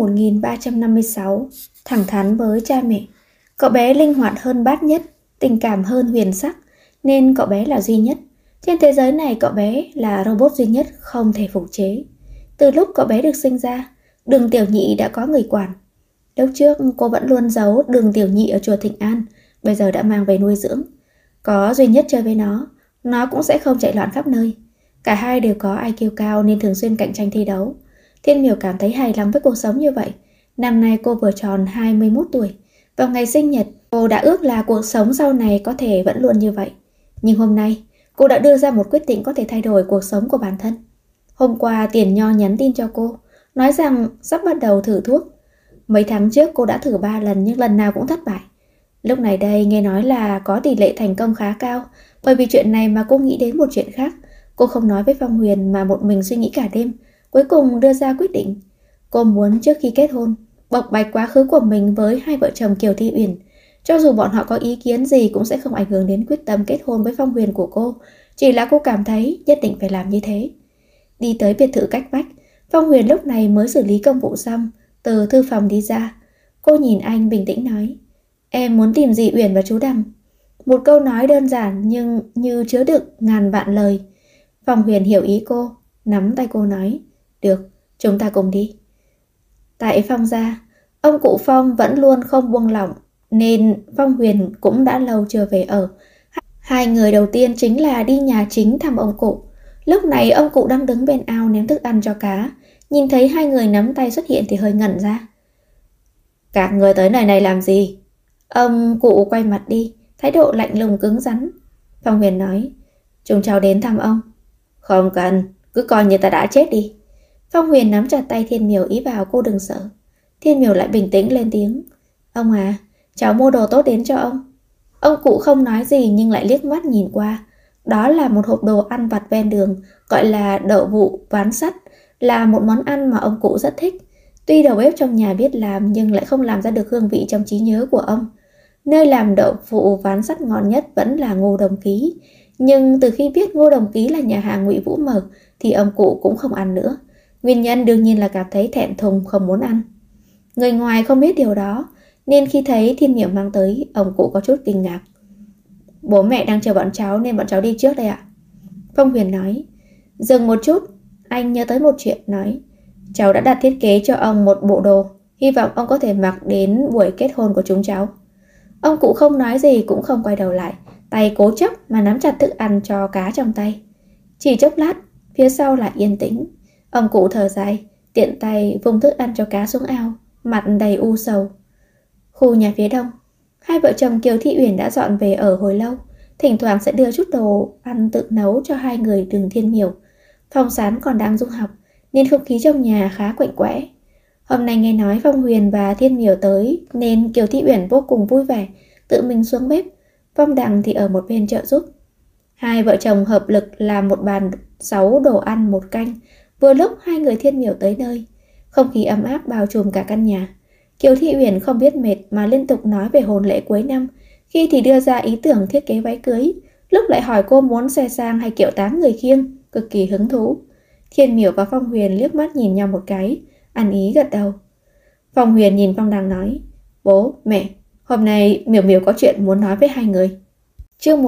1356, thẳng thắn với cha mẹ. Cậu bé linh hoạt hơn Bát Nhất, tình cảm hơn Huyền Sắc, nên cậu bé là Duy Nhất. Trên thế giới này cậu bé là robot duy nhất không thể phục chế. Từ lúc cậu bé được sinh ra, Đường Tiểu Nhị đã có người quản. Lúc trước cô vẫn luôn giấu Đường Tiểu Nhị ở chùa Thịnh An, bây giờ đã mang về nuôi dưỡng. Có Duy Nhất chơi với nó cũng sẽ không chạy loạn khắp nơi. Cả hai đều có IQ cao nên thường xuyên cạnh tranh thi đấu. Thiên Miểu cảm thấy hài lòng với cuộc sống như vậy. Năm nay cô vừa tròn 21 tuổi. Vào ngày sinh nhật, cô đã ước là cuộc sống sau này có thể vẫn luôn như vậy. Nhưng hôm nay, cô đã đưa ra một quyết định có thể thay đổi cuộc sống của bản thân. Hôm qua Tiền Nho nhắn tin cho cô, nói rằng sắp bắt đầu thử thuốc. Mấy tháng trước cô đã thử 3 lần nhưng lần nào cũng thất bại. Lúc này đây nghe nói là có tỷ lệ thành công khá cao. Bởi vì chuyện này mà cô nghĩ đến một chuyện khác. Cô không nói với Phong Huyền mà một mình suy nghĩ cả đêm. Cuối cùng đưa ra quyết định. Cô muốn trước khi kết hôn bộc bạch quá khứ của mình với hai vợ chồng Kiều Thi Uyển. Cho dù bọn họ có ý kiến gì cũng sẽ không ảnh hưởng đến quyết tâm kết hôn với Phong Huyền của cô. Chỉ là cô cảm thấy nhất định phải làm như thế. Đi tới biệt thự cách vách, Phong Huyền lúc này mới xử lý công vụ xong, từ thư phòng đi ra. Cô nhìn anh bình tĩnh nói, em muốn tìm dì Uyển và chú Đằng. Một câu nói đơn giản nhưng như chứa đựng ngàn vạn lời. Phong Huyền hiểu ý cô, nắm tay cô nói, được, chúng ta cùng đi. Tại Phong gia, ông cụ Phong vẫn luôn không buông lỏng, nên Phong Huyền cũng đã lâu chưa về ở. Hai người đầu tiên chính là đi nhà chính thăm ông cụ. Lúc này ông cụ đang đứng bên ao ném thức ăn cho cá. Nhìn thấy hai người nắm tay xuất hiện thì hơi ngẩn ra. Các người tới nơi này làm gì? Ông cụ quay mặt đi, thái độ lạnh lùng cứng rắn. Phong Huyền nói, chúng cháu đến thăm ông. Không cần, cứ coi như ta đã chết đi. Phong Huyền nắm chặt tay Thiên Miểu ý bảo cô đừng sợ. Thiên Miểu lại bình tĩnh lên tiếng. Ông à, cháu mua đồ tốt đến cho ông. Ông cụ không nói gì nhưng lại liếc mắt nhìn qua. Đó là một hộp đồ ăn vặt ven đường, gọi là đậu vụ ván sắt, là một món ăn mà ông cụ rất thích. Tuy đầu bếp trong nhà biết làm nhưng lại không làm ra được hương vị trong trí nhớ của ông. Nơi làm đậu phụ ván sắt ngon nhất vẫn là Ngô Đồng Ký. Nhưng từ khi biết Ngô Đồng Ký là nhà hàng Ngụy Vũ mở thì ông cụ cũng không ăn nữa. Nguyên nhân đương nhiên là cảm thấy thẹn thùng không muốn ăn. Người ngoài không biết điều đó nên khi thấy Thiên Miểu mang tới, ông cụ có chút kinh ngạc. Bố mẹ đang chờ bọn cháu nên bọn cháu đi trước đây ạ. Phong Huyền nói. Dừng một chút, anh nhớ tới một chuyện nói. Cháu đã đặt thiết kế cho ông một bộ đồ, hy vọng ông có thể mặc đến buổi kết hôn của chúng cháu. Ông cụ không nói gì cũng không quay đầu lại, tay cố chấp mà nắm chặt thức ăn cho cá trong tay. Chỉ chốc lát, phía sau lại yên tĩnh. Ông cụ thở dài, tiện tay vung thức ăn cho cá xuống ao, mặt đầy u sầu. Khu nhà phía đông, hai vợ chồng Kiều Thị Uyển đã dọn về ở hồi lâu, thỉnh thoảng sẽ đưa chút đồ ăn tự nấu cho hai người Đường Thiên Miểu. Phong Sán còn đang du học nên không khí trong nhà khá quạnh quẽ. Hôm nay nghe nói Phong Huyền và Thiên Miểu tới nên Kiều Thị Uyển vô cùng vui vẻ, tự mình xuống bếp. Phong Đằng thì ở một bên trợ giúp. Hai vợ chồng hợp lực làm một bàn 6 đồ ăn một canh. Vừa lúc hai người Thiên Miểu tới nơi, không khí ấm áp bao trùm cả căn nhà. Kiều Thị Uyển không biết mệt mà liên tục nói về hôn lễ cuối năm, khi thì đưa ra ý tưởng thiết kế váy cưới, lúc lại hỏi cô muốn xe sang hay kiệu 8 người khiêng, cực kỳ hứng thú. Thiên Miểu và Phong Huyền liếc mắt nhìn nhau một cái, ăn ý gật đầu. Phong Huyền nhìn Phong Đằng nói, bố, mẹ, hôm nay Miểu Miểu có chuyện muốn nói với hai người. Chương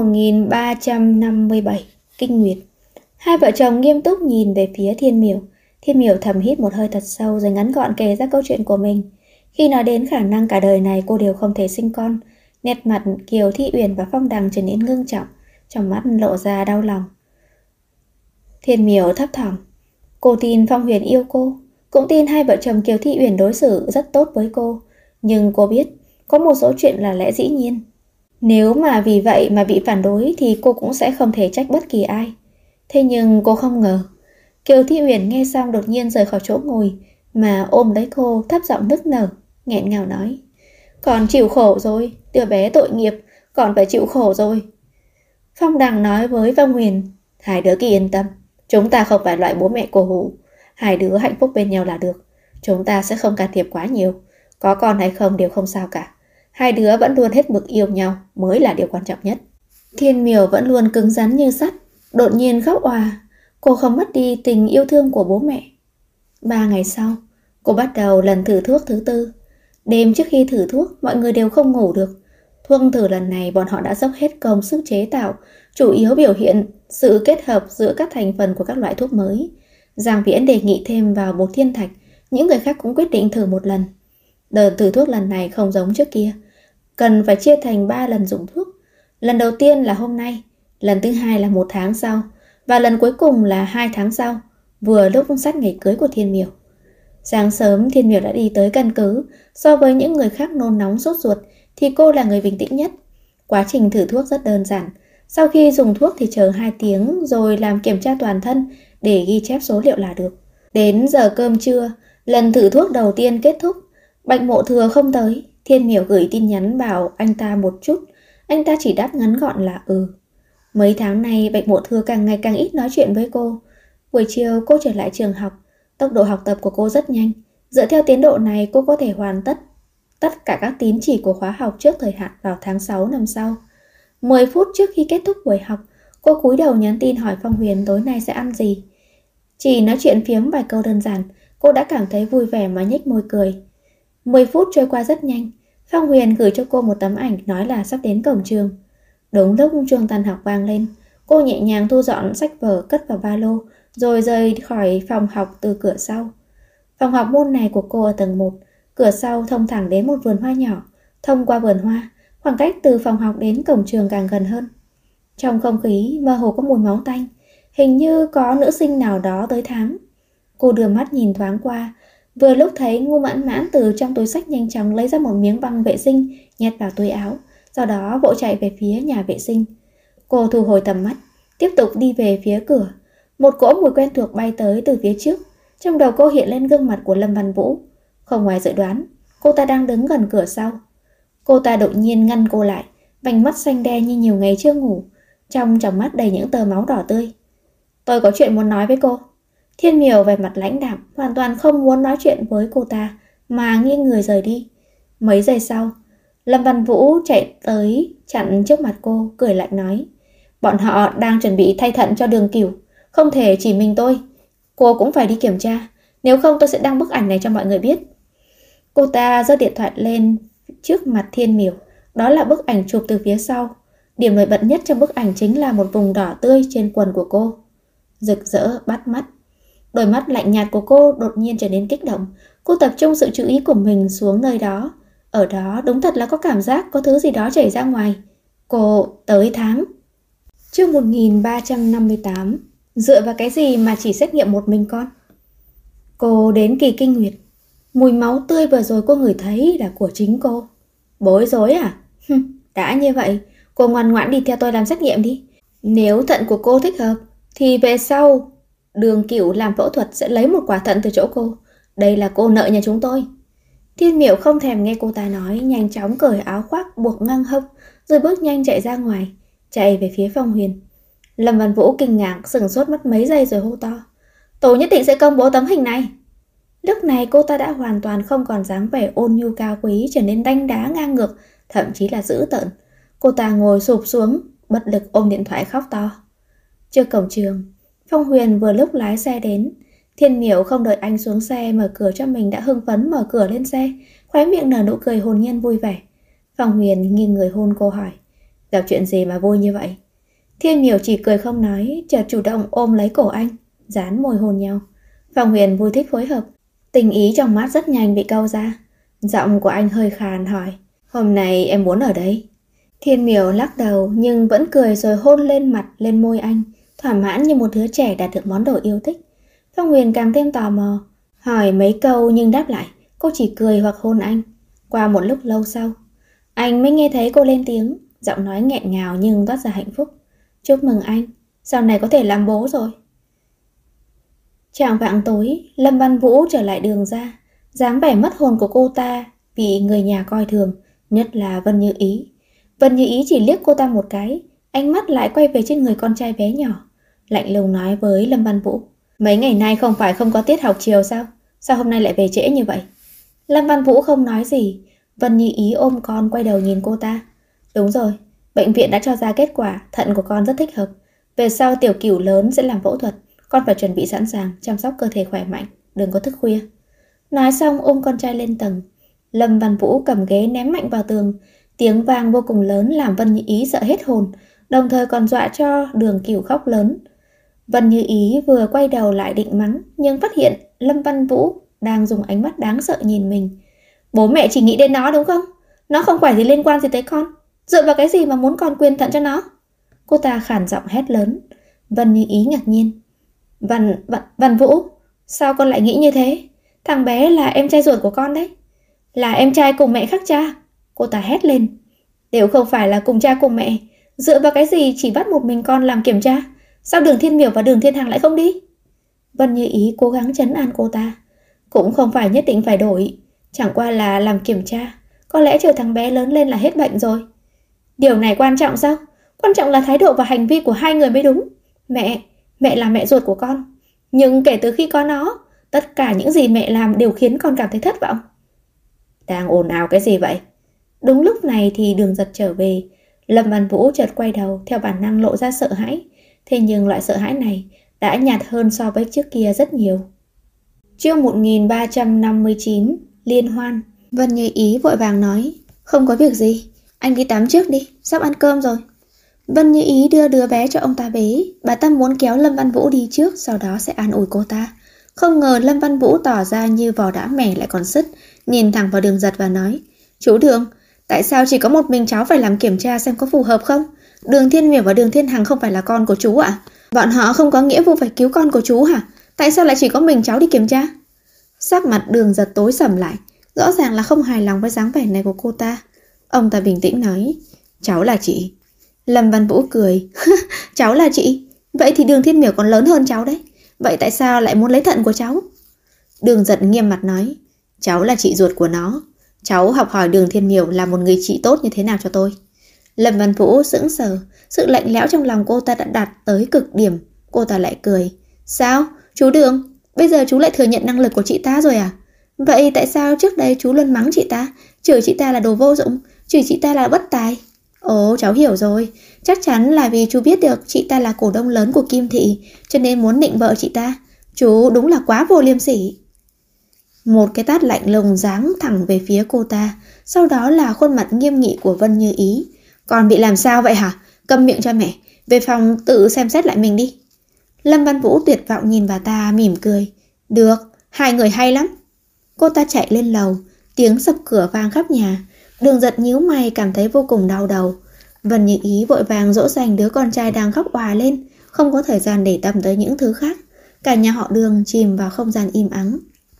1357, Kinh Nguyệt. Hai vợ chồng nghiêm túc nhìn về phía Thiên Miểu. Thiên Miểu thầm hít một hơi thật sâu rồi ngắn gọn kể ra câu chuyện của mình. Khi nói đến khả năng cả đời này cô đều không thể sinh con, nét mặt Kiều Thi Uyển và Phong Đằng trở nên ngưng trọng, trong mắt lộ ra đau lòng. Thiên Miểu thấp thỏm. Cô tin Phong Huyền yêu cô, cũng tin hai vợ chồng Kiều Thi Uyển đối xử rất tốt với cô. Nhưng cô biết, có một số chuyện là lẽ dĩ nhiên. Nếu mà vì vậy mà bị phản đối thì cô cũng sẽ không thể trách bất kỳ ai. Thế nhưng cô không ngờ, Kiều Thi Uyển nghe xong đột nhiên rời khỏi chỗ ngồi, mà ôm lấy cô thấp giọng nức nở, nghẹn ngào nói. Con chịu khổ rồi, đứa bé tội nghiệp, con phải chịu khổ rồi. Phong Đằng nói với Phong Huyền, hai đứa cứ yên tâm, chúng ta không phải loại bố mẹ cổ hủ, hai đứa hạnh phúc bên nhau là được. Chúng ta sẽ không can thiệp quá nhiều, có con hay không đều không sao cả. Hai đứa vẫn luôn hết mực yêu nhau mới là điều quan trọng nhất. Thiên Miểu vẫn luôn cứng rắn như sắt, đột nhiên khóc òa. Cô không mất đi tình yêu thương của bố mẹ. 3 ngày sau, cô bắt đầu lần thử thuốc thứ 4. Đêm trước khi thử thuốc, mọi người đều không ngủ được. Thuốc thử lần này bọn họ đã dốc hết công sức chế tạo, chủ yếu biểu hiện sự kết hợp giữa các thành phần của các loại thuốc mới. Giang Viễn đề nghị thêm vào bột thiên thạch, những người khác cũng quyết định thử một lần. Đợt thử thuốc lần này không giống trước kia, cần phải chia thành 3 lần dùng thuốc. Lần đầu tiên là hôm nay, lần thứ hai là 1 tháng sau, và lần cuối cùng là 2 tháng sau, vừa lúc sát ngày cưới của Thiên Miểu. Sáng sớm Thiên Miểu đã đi tới căn cứ. So với những người khác nôn nóng sốt ruột thì cô là người bình tĩnh nhất. Quá trình thử thuốc rất đơn giản. Sau khi dùng thuốc thì chờ 2 tiếng rồi làm kiểm tra toàn thân để ghi chép số liệu là được. Đến giờ cơm trưa, lần thử thuốc đầu tiên kết thúc. Bạch Mộ Thừa không tới. Thiên Miểu gửi tin nhắn bảo anh ta một chút. Anh ta chỉ đáp ngắn gọn là ừ. Mấy tháng nay Bạch Mộ Thừa càng ngày càng ít nói chuyện với cô. Buổi chiều cô trở lại trường học. Tốc độ học tập của cô rất nhanh. Dựa theo tiến độ này cô có thể hoàn tất cả các tín chỉ của khóa học trước thời hạn vào tháng 6 năm sau. 10 phút trước khi kết thúc buổi học, cô cúi đầu nhắn tin hỏi Phong Huyền tối nay sẽ ăn gì. Chỉ nói chuyện phiếm vài câu đơn giản, cô đã cảm thấy vui vẻ mà nhếch môi cười. 10 phút trôi qua rất nhanh. Phong Huyền gửi cho cô một tấm ảnh nói là sắp đến cổng trường. Đúng lúc chuông tan học vang lên, cô nhẹ nhàng thu dọn sách vở cất vào ba lô, rồi rời khỏi phòng học từ cửa sau. Phòng học môn này của cô ở tầng 1, cửa sau thông thẳng đến một vườn hoa nhỏ. Thông qua vườn hoa, khoảng cách từ phòng học đến cổng trường càng gần hơn. Trong không khí mơ hồ có mùi máu tanh, hình như có nữ sinh nào đó tới thám. Cô đưa mắt nhìn thoáng qua, vừa lúc thấy Ngô Mãn Mãn từ trong túi xách nhanh chóng lấy ra một miếng băng vệ sinh nhét vào túi áo, sau đó vội chạy về phía nhà vệ sinh. Cô thu hồi tầm mắt, tiếp tục đi về phía cửa. Một cỗ mùi quen thuộc bay tới từ phía trước. Trong đầu cô hiện lên gương mặt của Lâm Văn Vũ. Không ngoài dự đoán, cô ta đang đứng gần cửa sau. Cô ta đột nhiên ngăn cô lại, vành mắt xanh đen như nhiều ngày chưa ngủ, trong tròng mắt đầy những tơ máu đỏ tươi. Tôi có chuyện muốn nói với cô. Thiên Miểu về mặt lãnh đạm, hoàn toàn không muốn nói chuyện với cô ta, mà nghiêng người rời đi. Mấy giây sau, Lâm Văn Vũ chạy tới chặn trước mặt cô, cười lạnh nói. Bọn họ đang chuẩn bị thay thận cho Đường Cửu, không thể chỉ mình tôi. Cô cũng phải đi kiểm tra, nếu không tôi sẽ đăng bức ảnh này cho mọi người biết. Cô ta giơ điện thoại lên trước mặt Thiên Miểu. Đó là bức ảnh chụp từ phía sau. Điểm nổi bật nhất trong bức ảnh chính là một vùng đỏ tươi trên quần của cô. Rực rỡ bắt mắt. Đôi mắt lạnh nhạt của cô đột nhiên trở nên kích động. Cô tập trung sự chú ý của mình xuống nơi đó. Ở đó đúng thật là có cảm giác có thứ gì đó chảy ra ngoài. Cô tới tháng. Chương 1358. Dựa vào cái gì mà chỉ xét nghiệm một mình con? Cô đến kỳ kinh nguyệt. Mùi máu tươi vừa rồi cô ngửi thấy là của chính cô. Bối rối à? Đã như vậy, cô ngoan ngoãn đi theo tôi làm xét nghiệm đi. Nếu thận của cô thích hợp, thì về sau Đường Cửu làm phẫu thuật sẽ lấy một quả thận từ chỗ cô. Đây là cô nợ nhà chúng tôi. Thiên Miểu không thèm nghe cô ta nói, nhanh chóng cởi áo khoác buộc ngang hông, rồi bước nhanh chạy ra ngoài, chạy về phía Phong Huyền. Lâm Văn Vũ kinh ngạc sửng sốt mất mấy giây rồi hô to. Tôi nhất định sẽ công bố tấm hình này. Lúc này cô ta đã hoàn toàn không còn dáng vẻ ôn nhu cao quý, trở nên đanh đá ngang ngược, thậm chí là dữ tợn. Cô ta ngồi sụp xuống, bất lực ôm điện thoại khóc to. Trước cổng trường, Phong Huyền vừa lúc lái xe đến. Thiên Miểu không đợi anh xuống xe mở cửa cho mình đã hưng phấn mở cửa lên xe, khóe miệng nở nụ cười hồn nhiên vui vẻ. Phong Huyền nghiêng người hôn cô hỏi, gặp chuyện gì mà vui như vậy? Thiên Miểu chỉ cười không nói, chợt chủ động ôm lấy cổ anh, dán môi hôn nhau. Phong Huyền vui thích phối hợp, tình ý trong mắt rất nhanh bị cau ra. Giọng của anh hơi khàn hỏi, hôm nay em muốn ở đây? Thiên Miểu lắc đầu nhưng vẫn cười rồi hôn lên mặt lên môi anh, thỏa mãn như một đứa trẻ đạt được món đồ yêu thích. Phong Huyền càng thêm tò mò, hỏi mấy câu nhưng đáp lại, cô chỉ cười hoặc hôn anh. Qua một lúc lâu sau, anh mới nghe thấy cô lên tiếng, giọng nói nghẹn ngào nhưng toát ra hạnh phúc. Chúc mừng anh, sau này có thể làm bố rồi. Chạng vạng tối, Lâm Văn Vũ trở lại đường ra, dáng vẻ mất hồn của cô ta bị người nhà coi thường, nhất là Vân Như Ý. Vân Như Ý chỉ liếc cô ta một cái, ánh mắt lại quay về trên người con trai bé nhỏ, lạnh lùng nói với Lâm Văn Vũ, mấy ngày nay không phải không có tiết học chiều sao? Sao hôm nay lại về trễ như vậy? Lâm Văn Vũ không nói gì. Vân Như Ý ôm con quay đầu nhìn cô ta. Đúng rồi, bệnh viện đã cho ra kết quả thận của con rất thích hợp. Về sau tiểu cửu lớn sẽ làm phẫu thuật, con phải chuẩn bị sẵn sàng, chăm sóc cơ thể khỏe mạnh, đừng có thức khuya. Nói xong ôm con trai lên tầng. Lâm Văn Vũ cầm ghế ném mạnh vào tường, tiếng vang vô cùng lớn làm Vân Như Ý sợ hết hồn, đồng thời còn dọa cho Đường Cửu khóc lớn. Vân Như Ý vừa quay đầu lại định mắng, nhưng phát hiện Lâm Văn Vũ đang dùng ánh mắt đáng sợ nhìn mình. Bố mẹ chỉ nghĩ đến nó đúng không? Nó không phải gì liên quan gì tới con. Dựa vào cái gì mà muốn con quyên thận cho nó? Cô ta khản giọng hét lớn. Vân Như Ý ngạc nhiên. Văn Vũ, sao con lại nghĩ như thế? Thằng bé là em trai ruột của con đấy. Là em trai cùng mẹ khác cha. Cô ta hét lên. Đều không phải là cùng cha cùng mẹ. Dựa vào cái gì chỉ bắt một mình con làm kiểm tra? Sao Đường Thiên Miểu và Đường Thiên Hằng lại không đi? Vân Như Ý cố gắng trấn an cô ta. Cũng không phải nhất định phải đổi, chẳng qua là làm kiểm tra. Có lẽ chờ thằng bé lớn lên là hết bệnh rồi. Điều này quan trọng sao? Quan trọng là thái độ và hành vi của hai người mới đúng. Mẹ là mẹ ruột của con. Nhưng kể từ khi có nó, tất cả những gì mẹ làm đều khiến con cảm thấy thất vọng. Đang ồn ào cái gì vậy? Đúng lúc này thì Đường Giật trở về. Lâm Văn Vũ chợt quay đầu, theo bản năng lộ ra sợ hãi. Thế nhưng loại sợ hãi này đã nhạt hơn so với trước kia rất nhiều. Chương 1359 Liên hoan. Vân Như Ý vội vàng nói, không có việc gì, anh đi tắm trước đi, sắp ăn cơm rồi. Vân Như Ý đưa đứa bé cho ông ta bế. Bà ta muốn kéo Lâm Văn Vũ đi trước, sau đó sẽ an ủi cô ta. Không ngờ Lâm Văn Vũ tỏ ra như vò đã mẻ lại còn sứt, nhìn thẳng vào Đường Giật và nói, chú Đường, tại sao chỉ có một mình cháu phải làm kiểm tra xem có phù hợp không? Đường Thiên Miểu và Đường Thiên Hằng không phải là con của chú ạ? Bọn họ không có nghĩa vụ phải cứu con của chú hả? Tại sao lại chỉ có mình cháu đi kiểm tra? Sắc mặt Đường Giật tối sầm lại, rõ ràng là không hài lòng với dáng vẻ này của cô ta. Ông ta bình tĩnh nói, cháu là chị. Lâm Văn Vũ cười, cháu là chị? Vậy thì Đường Thiên Miểu còn lớn hơn cháu đấy. Vậy tại sao lại muốn lấy thận của cháu? Đường Giật nghiêm mặt nói, cháu là chị ruột của nó. Cháu học hỏi Đường Thiên Miểu là một người chị tốt như thế nào cho tôi. Lâm Văn Vũ sững sờ, sự lạnh lẽo trong lòng cô ta đã đạt tới cực điểm. Cô ta lại cười, sao? Chú Đường, bây giờ chú lại thừa nhận năng lực của chị ta rồi à? Vậy tại sao trước đây chú luôn mắng chị ta, chửi chị ta là đồ vô dụng, chửi chị ta là bất tài? Ồ, cháu hiểu rồi. Chắc chắn là vì chú biết được chị ta là cổ đông lớn của Kim Thị, cho nên muốn nịnh bợ chị ta. Chú đúng là quá vô liêm sỉ. Một cái tát lạnh lùng giáng thẳng về phía cô ta, sau đó là khuôn mặt nghiêm nghị của Vân Như Ý. Con bị làm sao vậy hả? Câm miệng cho mẹ, về phòng tự xem xét lại mình đi. Lâm Văn Vũ tuyệt vọng nhìn bà ta mỉm cười. Được, hai người hay lắm. Cô ta chạy lên lầu, tiếng sập cửa vang khắp nhà. Đường Giật nhíu mày cảm thấy vô cùng đau đầu. Vân Như Ý vội vàng dỗ dành đứa con trai đang khóc òa lên, không có thời gian để tâm tới những thứ khác. Cả nhà họ Đường chìm vào không gian im ắng.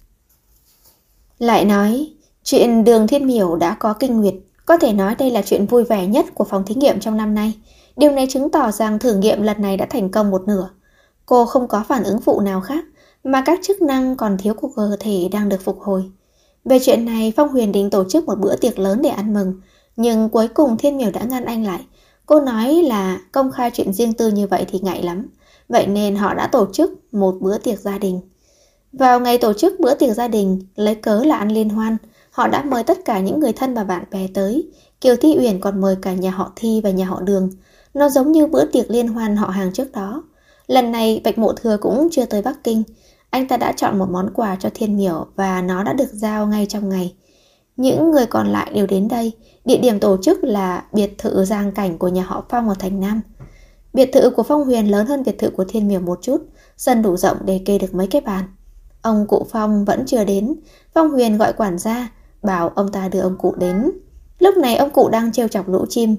Lại nói, chuyện Đường Thiên Miểu đã có kinh nguyệt, có thể nói đây là chuyện vui vẻ nhất của phòng thí nghiệm trong năm nay. Điều này chứng tỏ rằng thử nghiệm lần này đã thành công một nửa. Cô không có phản ứng phụ nào khác, mà các chức năng còn thiếu của cơ thể đang được phục hồi. Về chuyện này, Phong Huyền định tổ chức một bữa tiệc lớn để ăn mừng, nhưng cuối cùng Thiên Miểu đã ngăn anh lại. Cô nói là công khai chuyện riêng tư như vậy thì ngại lắm, vậy nên họ đã tổ chức một bữa tiệc gia đình. Vào ngày tổ chức bữa tiệc gia đình, lấy cớ là ăn liên hoan, họ đã mời tất cả những người thân và bạn bè tới. Kiều Thi Uyển còn mời cả nhà họ Thi và nhà họ Đường. Nó giống như bữa tiệc liên hoan họ hàng trước đó. Lần này Bạch Mộ Thừa cũng chưa tới Bắc Kinh. Anh ta đã chọn một món quà cho Thiên Miểu và nó đã được giao ngay trong ngày. Những người còn lại đều đến đây. Địa điểm tổ chức là biệt thự Giang Cảnh của nhà họ Phong ở thành Nam. Biệt thự của Phong Huyền lớn hơn biệt thự của Thiên Miểu một chút, sân đủ rộng để kê được mấy cái bàn. Ông cụ Phong vẫn chưa đến. Phong Huyền gọi quản gia, bảo ông ta đưa ông cụ đến. Lúc này ông cụ đang trêu chọc lũ chim.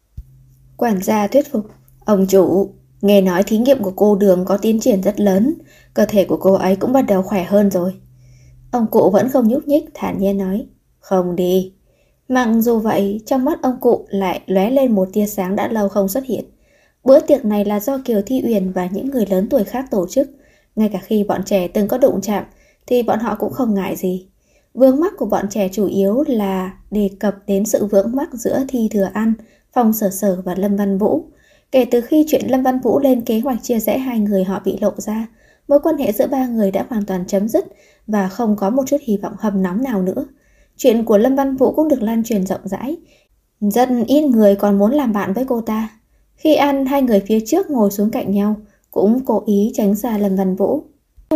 Quản gia thuyết phục: ông chủ, nghe nói thí nghiệm của cô Đường có tiến triển rất lớn, cơ thể của cô ấy cũng bắt đầu khỏe hơn rồi. Ông cụ vẫn không nhúc nhích, thản nhiên nói: không đi. Mặc dù vậy, trong mắt ông cụ lại lóe lên một tia sáng đã lâu không xuất hiện. Bữa tiệc này là do Kiều Thi Uyển và những người lớn tuổi khác tổ chức. Ngay cả khi bọn trẻ từng có đụng chạm thì bọn họ cũng không ngại gì. Vướng mắc của bọn trẻ chủ yếu là đề cập đến sự vướng mắc giữa Thi Thừa An, Phong Sở Sở và Lâm Văn Vũ. Kể từ khi chuyện Lâm Văn Vũ lên kế hoạch chia rẽ hai người họ bị lộ ra, mối quan hệ giữa ba người đã hoàn toàn chấm dứt và không có một chút hy vọng hầm nóng nào nữa. Chuyện của Lâm Văn Vũ cũng được lan truyền rộng rãi. Rất ít người còn muốn làm bạn với cô ta. Khi ăn, hai người phía trước ngồi xuống cạnh nhau, cũng cố ý tránh xa Lâm Văn Vũ. Chương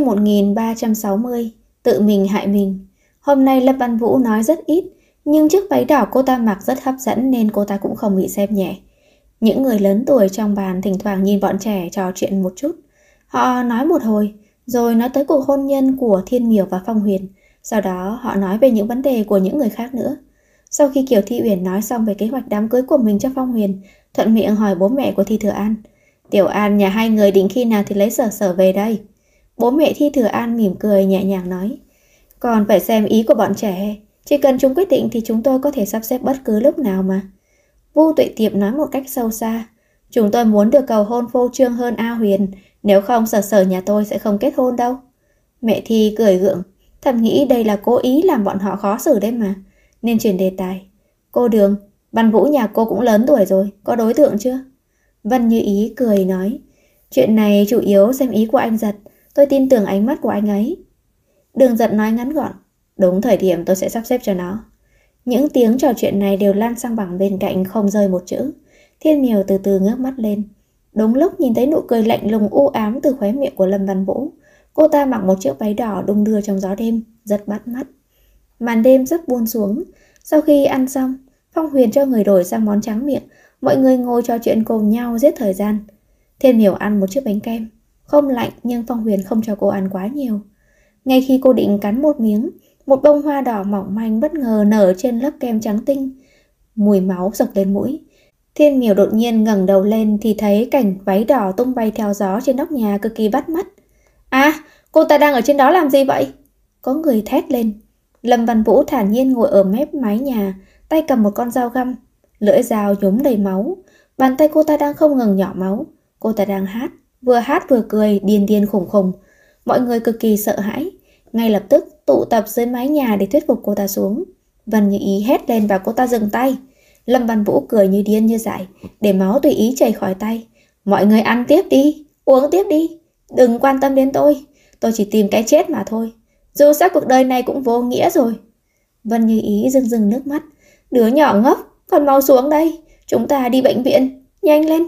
1360, tự mình hại mình. Hôm nay Lâm Văn Vũ nói rất ít, nhưng chiếc váy đỏ cô ta mặc rất hấp dẫn nên cô ta cũng không bị xem nhẹ. Những người lớn tuổi trong bàn thỉnh thoảng nhìn bọn trẻ trò chuyện một chút. Họ nói một hồi, rồi nói tới cuộc hôn nhân của Thiên Miểu và Phong Huyền. Sau đó họ nói về những vấn đề của những người khác nữa. Sau khi Kiều Thi Uyển nói xong về kế hoạch đám cưới của mình cho Phong Huyền, thuận miệng hỏi bố mẹ của Thi Thừa An: Tiểu An, nhà hai người định khi nào thì lấy Sở Sở về đây? Bố mẹ Thi Thừa An mỉm cười nhẹ nhàng nói: còn phải xem ý của bọn trẻ, chỉ cần chúng quyết định thì chúng tôi có thể sắp xếp bất cứ lúc nào mà. Vu Tuệ Tiệp nói một cách sâu xa: chúng tôi muốn được cầu hôn phô trương hơn A Huyền, nếu không Sở Sở nhà tôi sẽ không kết hôn đâu. Mẹ Thi cười gượng, thầm nghĩ đây là cố ý làm bọn họ khó xử đấy mà, nên chuyển đề tài: cô Đường, Văn Vũ nhà cô cũng lớn tuổi rồi, có đối tượng chưa? Vân Như Ý cười nói: chuyện này chủ yếu xem ý của anh Giật, tôi tin tưởng ánh mắt của anh ấy. Đường Giật nói ngắn gọn: đúng thời điểm tôi sẽ sắp xếp cho nó. Những tiếng trò chuyện này đều lan sang bằng bên cạnh không rơi một chữ. Thiên Miểu từ từ ngước mắt lên. Đúng lúc nhìn thấy nụ cười lạnh lùng u ám từ khóe miệng của Lâm Văn Vũ. Cô ta mặc một chiếc váy đỏ đung đưa trong gió đêm, rất bắt mắt. Màn đêm rất buông xuống. Sau khi ăn xong, Phong Huyền cho người đổi sang món tráng miệng. Mọi người ngồi trò chuyện cùng nhau giết thời gian. Thiên Miểu ăn một chiếc bánh kem. Không lạnh nhưng Phong Huyền không cho cô ăn quá nhiều. Ngay khi cô định cắn một miếng, một bông hoa đỏ mỏng manh bất ngờ nở trên lớp kem trắng tinh. Mùi máu sộc lên mũi. Thiên Miểu đột nhiên ngẩng đầu lên thì thấy cảnh váy đỏ tung bay theo gió trên nóc nhà cực kỳ bắt mắt. À, cô ta đang ở trên đó làm gì vậy? Có người thét lên. Lâm Văn Vũ thản nhiên ngồi ở mép mái nhà, tay cầm một con dao găm. Lưỡi dao nhúm đầy máu. Bàn tay cô ta đang không ngừng nhỏ máu. Cô ta đang hát vừa cười, điên điên khủng khủng. Mọi người cực kỳ sợ hãi. Ngay lập tức tụ tập dưới mái nhà để thuyết phục cô ta xuống. Vân Như Ý hét lên và cô ta dừng tay. Lâm Văn Vũ cười như điên như dại, để máu tùy ý chảy khỏi tay. Mọi người ăn tiếp đi, uống tiếp đi. Đừng quan tâm đến tôi chỉ tìm cái chết mà thôi. Dù sao cuộc đời này cũng vô nghĩa rồi. Vân Như Ý rưng rưng nước mắt. Đứa nhỏ ngốc, còn mau xuống đây. Chúng ta đi bệnh viện, nhanh lên.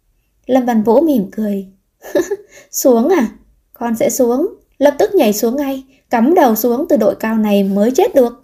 Lâm Văn Vũ mỉm cười. Xuống à? Con sẽ xuống, lập tức nhảy xuống ngay, cắm đầu xuống từ độ cao này mới chết được.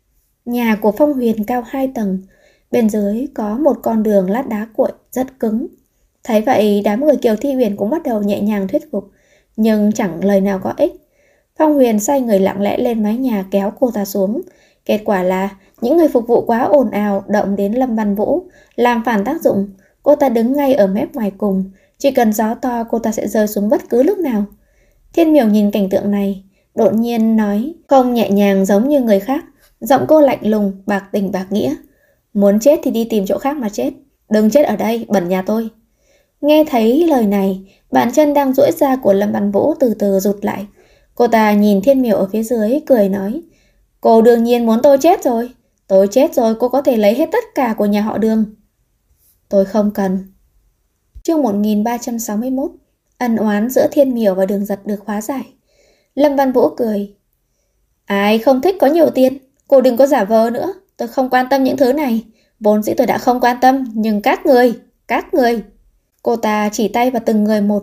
Nhà của Phong Huyền cao 2 tầng. Bên dưới có một con đường lát đá cuội rất cứng. Thấy vậy đám người Kiều Thi Uyển cũng bắt đầu nhẹ nhàng thuyết phục, nhưng chẳng lời nào có ích. Phong Huyền xoay người lặng lẽ lên mái nhà kéo cô ta xuống. Kết quả là những người phục vụ quá ồn ào động đến Lâm Văn Vũ, làm phản tác dụng. Cô ta đứng ngay ở mép ngoài cùng, chỉ cần gió to cô ta sẽ rơi xuống bất cứ lúc nào. Thiên Miểu nhìn cảnh tượng này, đột nhiên nói, không nhẹ nhàng giống như người khác. Giọng cô lạnh lùng, bạc tình bạc nghĩa. Muốn chết thì đi tìm chỗ khác mà chết, đừng chết ở đây, bẩn nhà tôi. Nghe thấy lời này, bàn chân đang duỗi ra của Lâm Văn Vũ từ từ rụt lại. Cô ta nhìn Thiên Miểu ở phía dưới, cười nói, cô đương nhiên muốn tôi chết rồi. Tôi chết rồi cô có thể lấy hết tất cả của nhà họ Đường. Tôi không cần. Chương 1361. Ân oán giữa Thiên Miểu và Đường Giật được hóa giải. Lâm Văn Vũ cười. Ai không thích có nhiều tiền, cô đừng có giả vờ nữa. Tôi không quan tâm những thứ này. Vốn dĩ tôi đã không quan tâm, nhưng các người. Cô ta chỉ tay vào từng người một.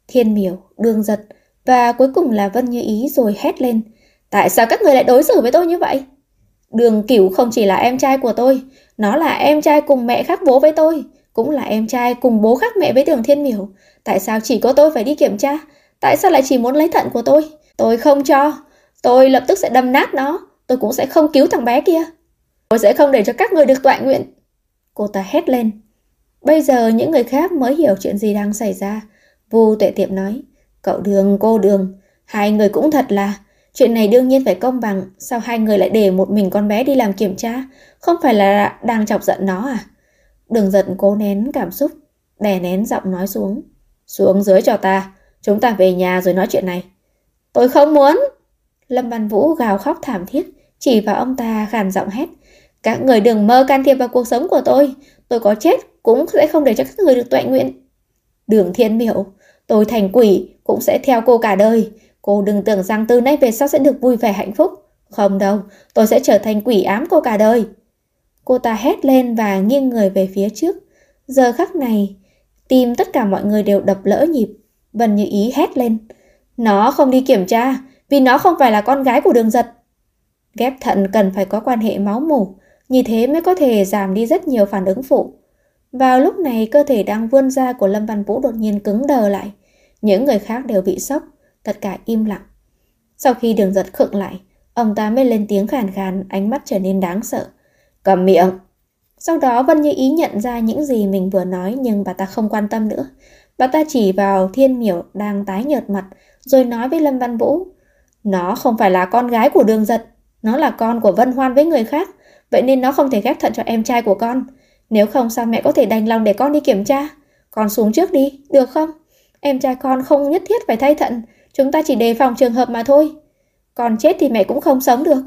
Thiên Miểu, Đường Giật và cuối cùng là Vân Như Ý rồi hét lên. Tại sao các người lại đối xử với tôi như vậy? Đường Cửu không chỉ là em trai của tôi, nó là em trai cùng mẹ khác bố với tôi, cũng là em trai cùng bố khác mẹ với Đường Thiên Miểu. Tại sao chỉ có tôi phải đi kiểm tra? Tại sao lại chỉ muốn lấy thận của tôi? Tôi không cho. Tôi lập tức sẽ đâm nát nó. Tôi cũng sẽ không cứu thằng bé kia. Tôi sẽ không để cho các người được toại nguyện. Cô ta hét lên. Bây giờ những người khác mới hiểu chuyện gì đang xảy ra. Vu Tuệ Tiệm nói. Cậu Đường, cô Đường, hai người cũng thật là... Chuyện này đương nhiên phải công bằng. Sao hai người lại để một mình con bé đi làm kiểm tra? Không phải là đang chọc giận nó à? Đường Giật cố nén cảm xúc, đè nén giọng nói xuống. Xuống dưới cho ta. Chúng ta về nhà rồi nói chuyện này. Tôi không muốn. Lâm Văn Vũ gào khóc thảm thiết, chỉ vào ông ta khàn giọng hét. Các người đừng mơ can thiệp vào cuộc sống của tôi. Tôi có chết cũng sẽ không để cho các người được toại nguyện. Đường Thiên Miểu, tôi thành quỷ cũng sẽ theo cô cả đời. Cô đừng tưởng rằng từ nay về sau sẽ được vui vẻ hạnh phúc. Không đâu, tôi sẽ trở thành quỷ ám cô cả đời. Cô ta hét lên và nghiêng người về phía trước. Giờ khắc này, tim tất cả mọi người đều đập lỡ nhịp. Vân Như Ý hét lên. Nó không đi kiểm tra, vì nó không phải là con gái của Đường Giật. Ghép thận cần phải có quan hệ máu mủ, như thế mới có thể giảm đi rất nhiều phản ứng phụ. Vào lúc này, cơ thể đang vươn ra của Lâm Văn Vũ đột nhiên cứng đờ lại. Những người khác đều bị sốc, tất cả im lặng. Sau khi Đường Giật khựng lại, ông ta mới lên tiếng khàn khàn, ánh mắt trở nên đáng sợ. Cầm miệng. Sau đó Vân Như Ý nhận ra những gì mình vừa nói, nhưng bà ta không quan tâm nữa. Bà ta chỉ vào Thiên Miểu đang tái nhợt mặt, rồi nói với Lâm Văn Vũ. Nó không phải là con gái của Đường Giật, nó là con của Vân Hoan với người khác, vậy nên nó không thể ghép thận cho em trai của con. Nếu không sao mẹ có thể đành lòng để con đi kiểm tra. Con xuống trước đi, được không? Em trai con không nhất thiết phải thay thận, chúng ta chỉ đề phòng trường hợp mà thôi. Con chết thì mẹ cũng không sống được.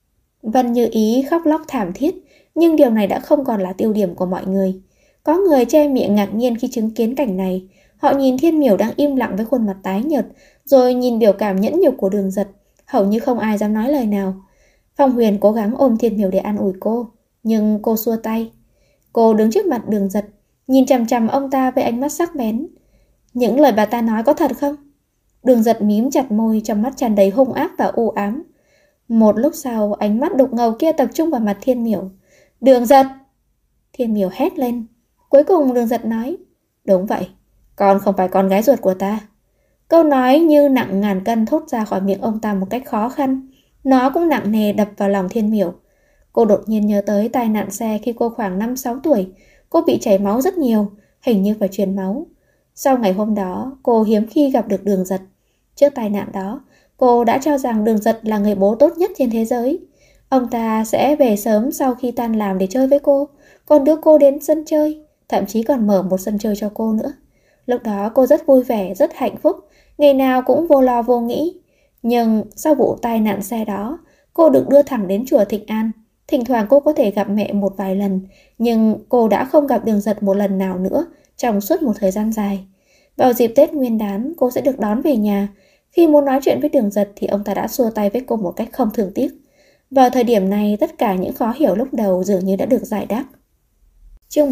Vân Như Ý khóc lóc thảm thiết, nhưng điều này đã không còn là tiêu điểm của mọi người. Có người che miệng ngạc nhiên khi chứng kiến cảnh này. Họ nhìn Thiên Miểu đang im lặng với khuôn mặt tái nhợt, rồi nhìn biểu cảm nhẫn nhục của Đường Giật. Hầu như không ai dám nói lời nào. Phong Huyền cố gắng ôm Thiên Miểu để an ủi cô, nhưng cô xua tay. Cô đứng trước mặt Đường Giật, nhìn chằm chằm ông ta với ánh mắt sắc bén. Những lời bà ta nói có thật không? Đường Giật mím chặt môi, trong mắt tràn đầy hung ác và u ám. Một lúc sau, ánh mắt đục ngầu kia tập trung vào mặt Thiên Miểu. Đường Giật! Thiên Miểu hét lên. Cuối cùng Đường Giật nói. Đúng vậy, con không phải con gái ruột của ta. Câu nói như nặng ngàn cân thốt ra khỏi miệng ông ta một cách khó khăn. Nó cũng nặng nề đập vào lòng Thiên Miểu. Cô đột nhiên nhớ tới tai nạn xe khi cô khoảng 5-6 tuổi. Cô bị chảy máu rất nhiều, hình như phải truyền máu. Sau ngày hôm đó, cô hiếm khi gặp được Đường Giật. Trước tai nạn đó, cô đã cho rằng Đường Giật là người bố tốt nhất trên thế giới. Ông ta sẽ về sớm sau khi tan làm để chơi với cô, còn đưa cô đến sân chơi, thậm chí còn mở một sân chơi cho cô nữa. Lúc đó cô rất vui vẻ, rất hạnh phúc, ngày nào cũng vô lo vô nghĩ. Nhưng sau vụ tai nạn xe đó, cô được đưa thẳng đến chùa Thịnh An. Thỉnh thoảng cô có thể gặp mẹ một vài lần, nhưng cô đã không gặp Đường Giật một lần nào nữa trong suốt một thời gian dài. Vào dịp Tết Nguyên đán, cô sẽ được đón về nhà. Khi muốn nói chuyện với Đường Giật thì ông ta đã xua tay với cô một cách không thương tiếc. Vào thời điểm này, tất cả những khó hiểu lúc đầu dường như đã được giải đáp. Chương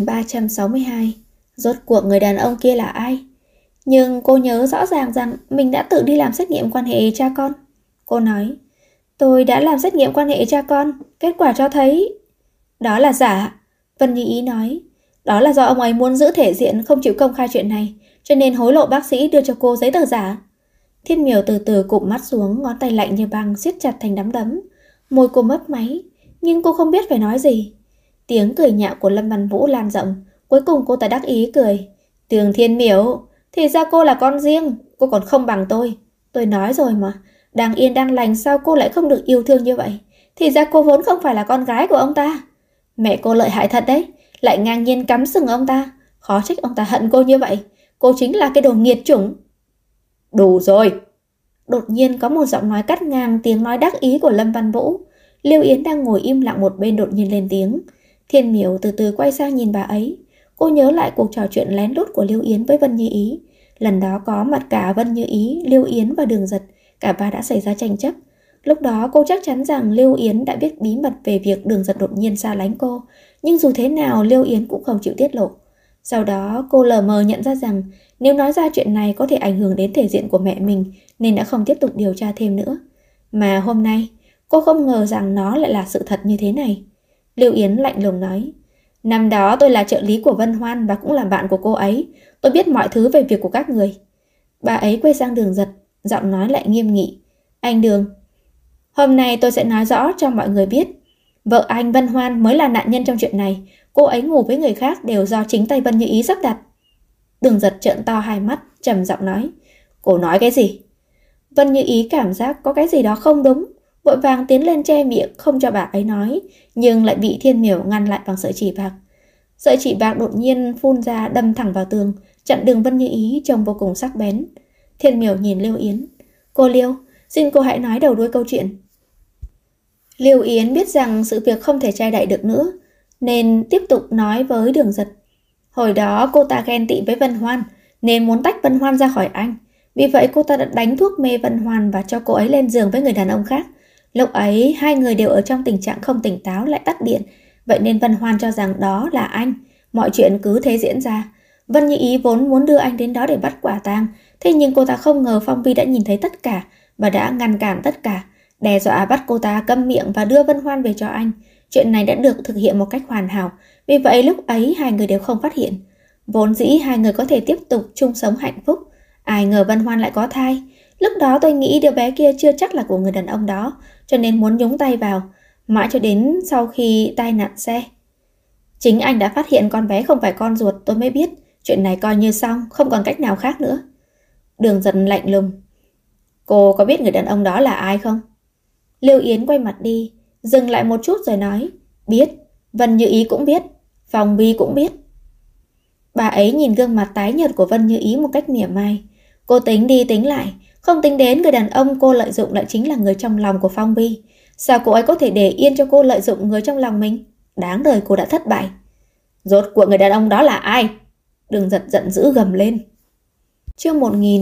1362. Rốt cuộc người đàn ông kia là ai? Nhưng cô nhớ rõ ràng rằng mình đã tự đi làm xét nghiệm quan hệ cha con. Cô nói, tôi đã làm xét nghiệm quan hệ cha con, kết quả cho thấy... Đó là giả. Vân Như Ý nói, đó là do ông ấy muốn giữ thể diện, không chịu công khai chuyện này, cho nên hối lộ bác sĩ đưa cho cô giấy tờ giả. Thiên Miểu từ từ cụp mắt xuống, ngón tay lạnh như băng siết chặt thành nắm đấm. Môi cô mấp máy, nhưng cô không biết phải nói gì. Tiếng cười nhạo của Lâm Văn Vũ lan rộng, cuối cùng cô ta đắc ý cười. Tường Thiên Miểu, thì ra cô là con riêng, cô còn không bằng tôi. Tôi nói rồi mà, đang yên đang lành sao cô lại không được yêu thương như vậy? Thì ra cô vốn không phải là con gái của ông ta. Mẹ cô lợi hại thật đấy, lại ngang nhiên cắm sừng ông ta. Khó trách ông ta hận cô như vậy. Cô chính là cái đồ nghiệt chủng. Đủ rồi. Đột nhiên có một giọng nói cắt ngang tiếng nói đắc ý của Lâm Văn Vũ. Lưu Yến đang ngồi im lặng một bên đột nhiên lên tiếng. Thiên Miểu từ từ quay sang nhìn bà ấy. Cô nhớ lại cuộc trò chuyện lén lút của Lưu Yến với Vân Như Ý. Lần đó có mặt cả Vân Như Ý, Lưu Yến và Đường Giật. Cả ba đã xảy ra tranh chấp. Lúc đó cô chắc chắn rằng Lưu Yến đã biết bí mật về việc Đường Giật đột nhiên xa lánh cô. Nhưng dù thế nào Lưu Yến cũng không chịu tiết lộ. Sau đó cô lờ mờ nhận ra rằng nếu nói ra chuyện này có thể ảnh hưởng đến thể diện của mẹ mình nên đã không tiếp tục điều tra thêm nữa. Mà hôm nay, cô không ngờ rằng nó lại là sự thật như thế này. Lưu Yến lạnh lùng nói, năm đó tôi là trợ lý của Vân Hoan và cũng là bạn của cô ấy. Tôi biết mọi thứ về việc của các người. Bà ấy quay sang Đường Giật, giọng nói lại nghiêm nghị. Anh Đường, hôm nay tôi sẽ nói rõ cho mọi người biết. Vợ anh Vân Hoan mới là nạn nhân trong chuyện này. Cô ấy ngủ với người khác đều do chính tay Vân Như Ý sắp đặt. Đường Giật trợn to hai mắt, trầm giọng nói. Cô nói cái gì? Vân Như Ý cảm giác có cái gì đó không đúng, vội vàng tiến lên che miệng không cho bà ấy nói, nhưng lại bị Thiên Miểu ngăn lại bằng sợi chỉ bạc. Sợi chỉ bạc đột nhiên phun ra đâm thẳng vào tường, chặn đường Vân Như Ý trông vô cùng sắc bén. Thiên Miểu nhìn Lưu Yến. Cô Liêu, xin cô hãy nói đầu đuôi câu chuyện. Lưu Yến biết rằng sự việc không thể che đậy được nữa, nên tiếp tục nói với Đường Giật. Hồi đó cô ta ghen tị với Vân Hoan, nên muốn tách Vân Hoan ra khỏi anh. Vì vậy cô ta đã đánh thuốc mê Vân Hoan và cho cô ấy lên giường với người đàn ông khác. Lúc ấy hai người đều ở trong tình trạng không tỉnh táo lại tắt điện. Vậy nên Vân Hoan cho rằng đó là anh. Mọi chuyện cứ thế diễn ra. Vân Như Ý vốn muốn đưa anh đến đó để bắt quả tang. Thế nhưng cô ta không ngờ Phong Vi đã nhìn thấy tất cả và đã ngăn cản tất cả, đe dọa bắt cô ta câm miệng và đưa Vân Hoan về cho anh. Chuyện này đã được thực hiện một cách hoàn hảo. Vì vậy lúc ấy hai người đều không phát hiện. Vốn dĩ hai người có thể tiếp tục chung sống hạnh phúc. Ai ngờ Vân Hoan lại có thai. Lúc đó tôi nghĩ đứa bé kia chưa chắc là của người đàn ông đó, cho nên muốn nhúng tay vào. Mãi cho đến sau khi tai nạn xe, chính anh đã phát hiện con bé không phải con ruột, tôi mới biết. Chuyện này coi như xong, không còn cách nào khác nữa. Đường Giật lạnh lùng. Cô có biết người đàn ông đó là ai không? Lưu Yến quay mặt đi, dừng lại một chút rồi nói. Biết, Vân Như Ý cũng biết, Phong Vi cũng biết. Bà ấy nhìn gương mặt tái nhợt của Vân Như Ý một cách mỉa mai. Cô tính đi tính lại, không tính đến người đàn ông cô lợi dụng lại chính là người trong lòng của Phong Vi. Sao cô ấy có thể để yên cho cô lợi dụng người trong lòng mình? Đáng đời cô đã thất bại. Rốt cuộc người đàn ông đó là ai? Đường Giật giận dữ gầm lên. Chương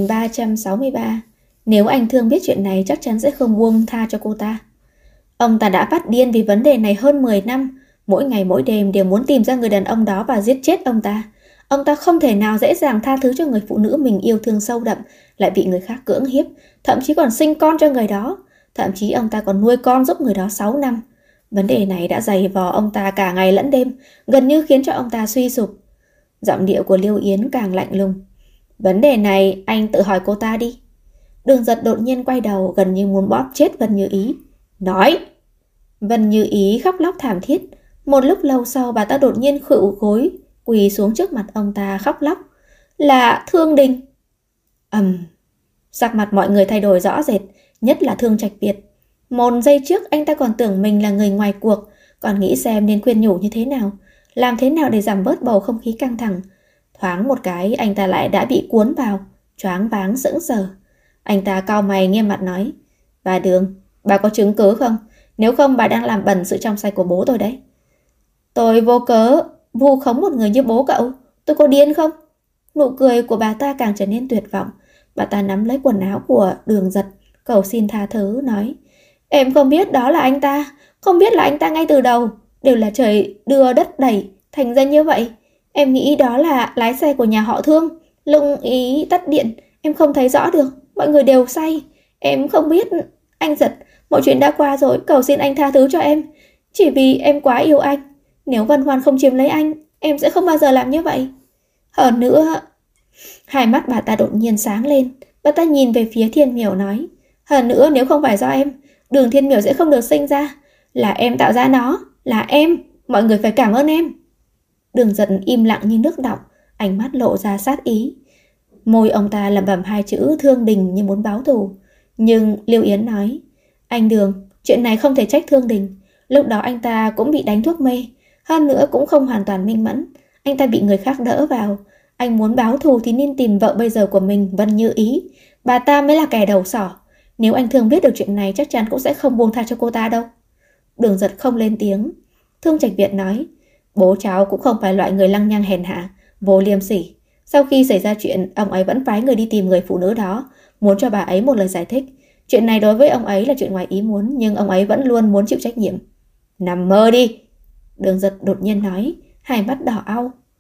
1363. Nếu anh Thương biết chuyện này chắc chắn sẽ không buông tha cho cô ta. Ông ta đã phát điên vì vấn đề này hơn 10 năm. Mỗi ngày mỗi đêm đều muốn tìm ra người đàn ông đó và giết chết ông ta. Ông ta không thể nào dễ dàng tha thứ cho người phụ nữ mình yêu thương sâu đậm lại bị người khác cưỡng hiếp, thậm chí còn sinh con cho người đó. Thậm chí ông ta còn nuôi con giúp người đó 6 năm. Vấn đề này đã dày vò ông ta cả ngày lẫn đêm, gần như khiến cho ông ta suy sụp. Giọng điệu của Lưu Yến càng lạnh lùng. Vấn đề này anh tự hỏi cô ta đi. Đường Giật đột nhiên quay đầu, gần như muốn bóp chết Vân Như Ý. Nói! Vân Như Ý khóc lóc thảm thiết. Một lúc lâu sau bà ta đột nhiên khuỵu gối, quỳ xuống trước mặt ông ta khóc lóc. Là Thương Đình! Sắc mặt mọi người thay đổi rõ rệt, nhất là Thương Trạch Việt. Một giây trước anh ta còn tưởng mình là người ngoài cuộc, còn nghĩ xem nên khuyên nhủ như thế nào, làm thế nào để giảm bớt bầu không khí căng thẳng. Thoáng một cái anh ta lại đã bị cuốn vào, choáng váng sững sờ. Anh ta cau mày nghiêm mặt nói. Bà Đường, bà có chứng cứ không? Nếu không bà đang làm bẩn sự trong sạch của bố tôi đấy. Tôi vô cớ vu khống một người như bố cậu, tôi có điên không? Nụ cười của bà ta càng trở nên tuyệt vọng. Bà ta nắm lấy quần áo của Đường Giật, cầu xin tha thứ, nói. Em không biết đó là anh ta, không biết là anh ta ngay từ đầu. Đều là trời đưa đất đẩy, thành ra như vậy. Em nghĩ đó là lái xe của nhà họ Thương. Lúc ý tắt điện, em không thấy rõ được, mọi người đều say. Em không biết. Anh Giật, mọi chuyện đã qua rồi, cầu xin anh tha thứ cho em. Chỉ vì em quá yêu anh. Nếu Vân Hoan không chiếm lấy anh, em sẽ không bao giờ làm như vậy. Hơn nữa... Hai mắt bà ta đột nhiên sáng lên. Bà ta nhìn về phía Thiên Miểu nói. Hơn nữa nếu không phải do em, Đường Thiên Miểu sẽ không được sinh ra. Là em tạo ra nó, là em. Mọi người phải cảm ơn em. Đường Giật im lặng như nước đọng, ánh mắt lộ ra sát ý. Môi ông ta lẩm bẩm hai chữ Thương Đình như muốn báo thù. Nhưng Lưu Yến nói. Anh Đường, chuyện này không thể trách Thương Đình. Lúc đó anh ta cũng bị đánh thuốc mê. Hơn nữa cũng không hoàn toàn minh mẫn. Anh ta bị người khác đỡ vào. Anh muốn báo thù thì nên tìm vợ bây giờ của mình, Vân Như Ý. Bà ta mới là kẻ đầu sỏ. Nếu anh Thương biết được chuyện này chắc chắn cũng sẽ không buông tha cho cô ta đâu. Đường Giật không lên tiếng. Thương Trạch Việt nói. Bố cháu cũng không phải loại người lăng nhăng hèn hạ, vô liêm sỉ. Sau khi xảy ra chuyện, ông ấy vẫn phái người đi tìm người phụ nữ đó, muốn cho bà ấy một lời giải thích. Chuyện này đối với ông ấy là chuyện ngoài ý muốn, nhưng ông ấy vẫn luôn muốn chịu trách nhiệm. Nằm mơ đi! Đường Giật đột nhiên nói, hai mắt đỏ au.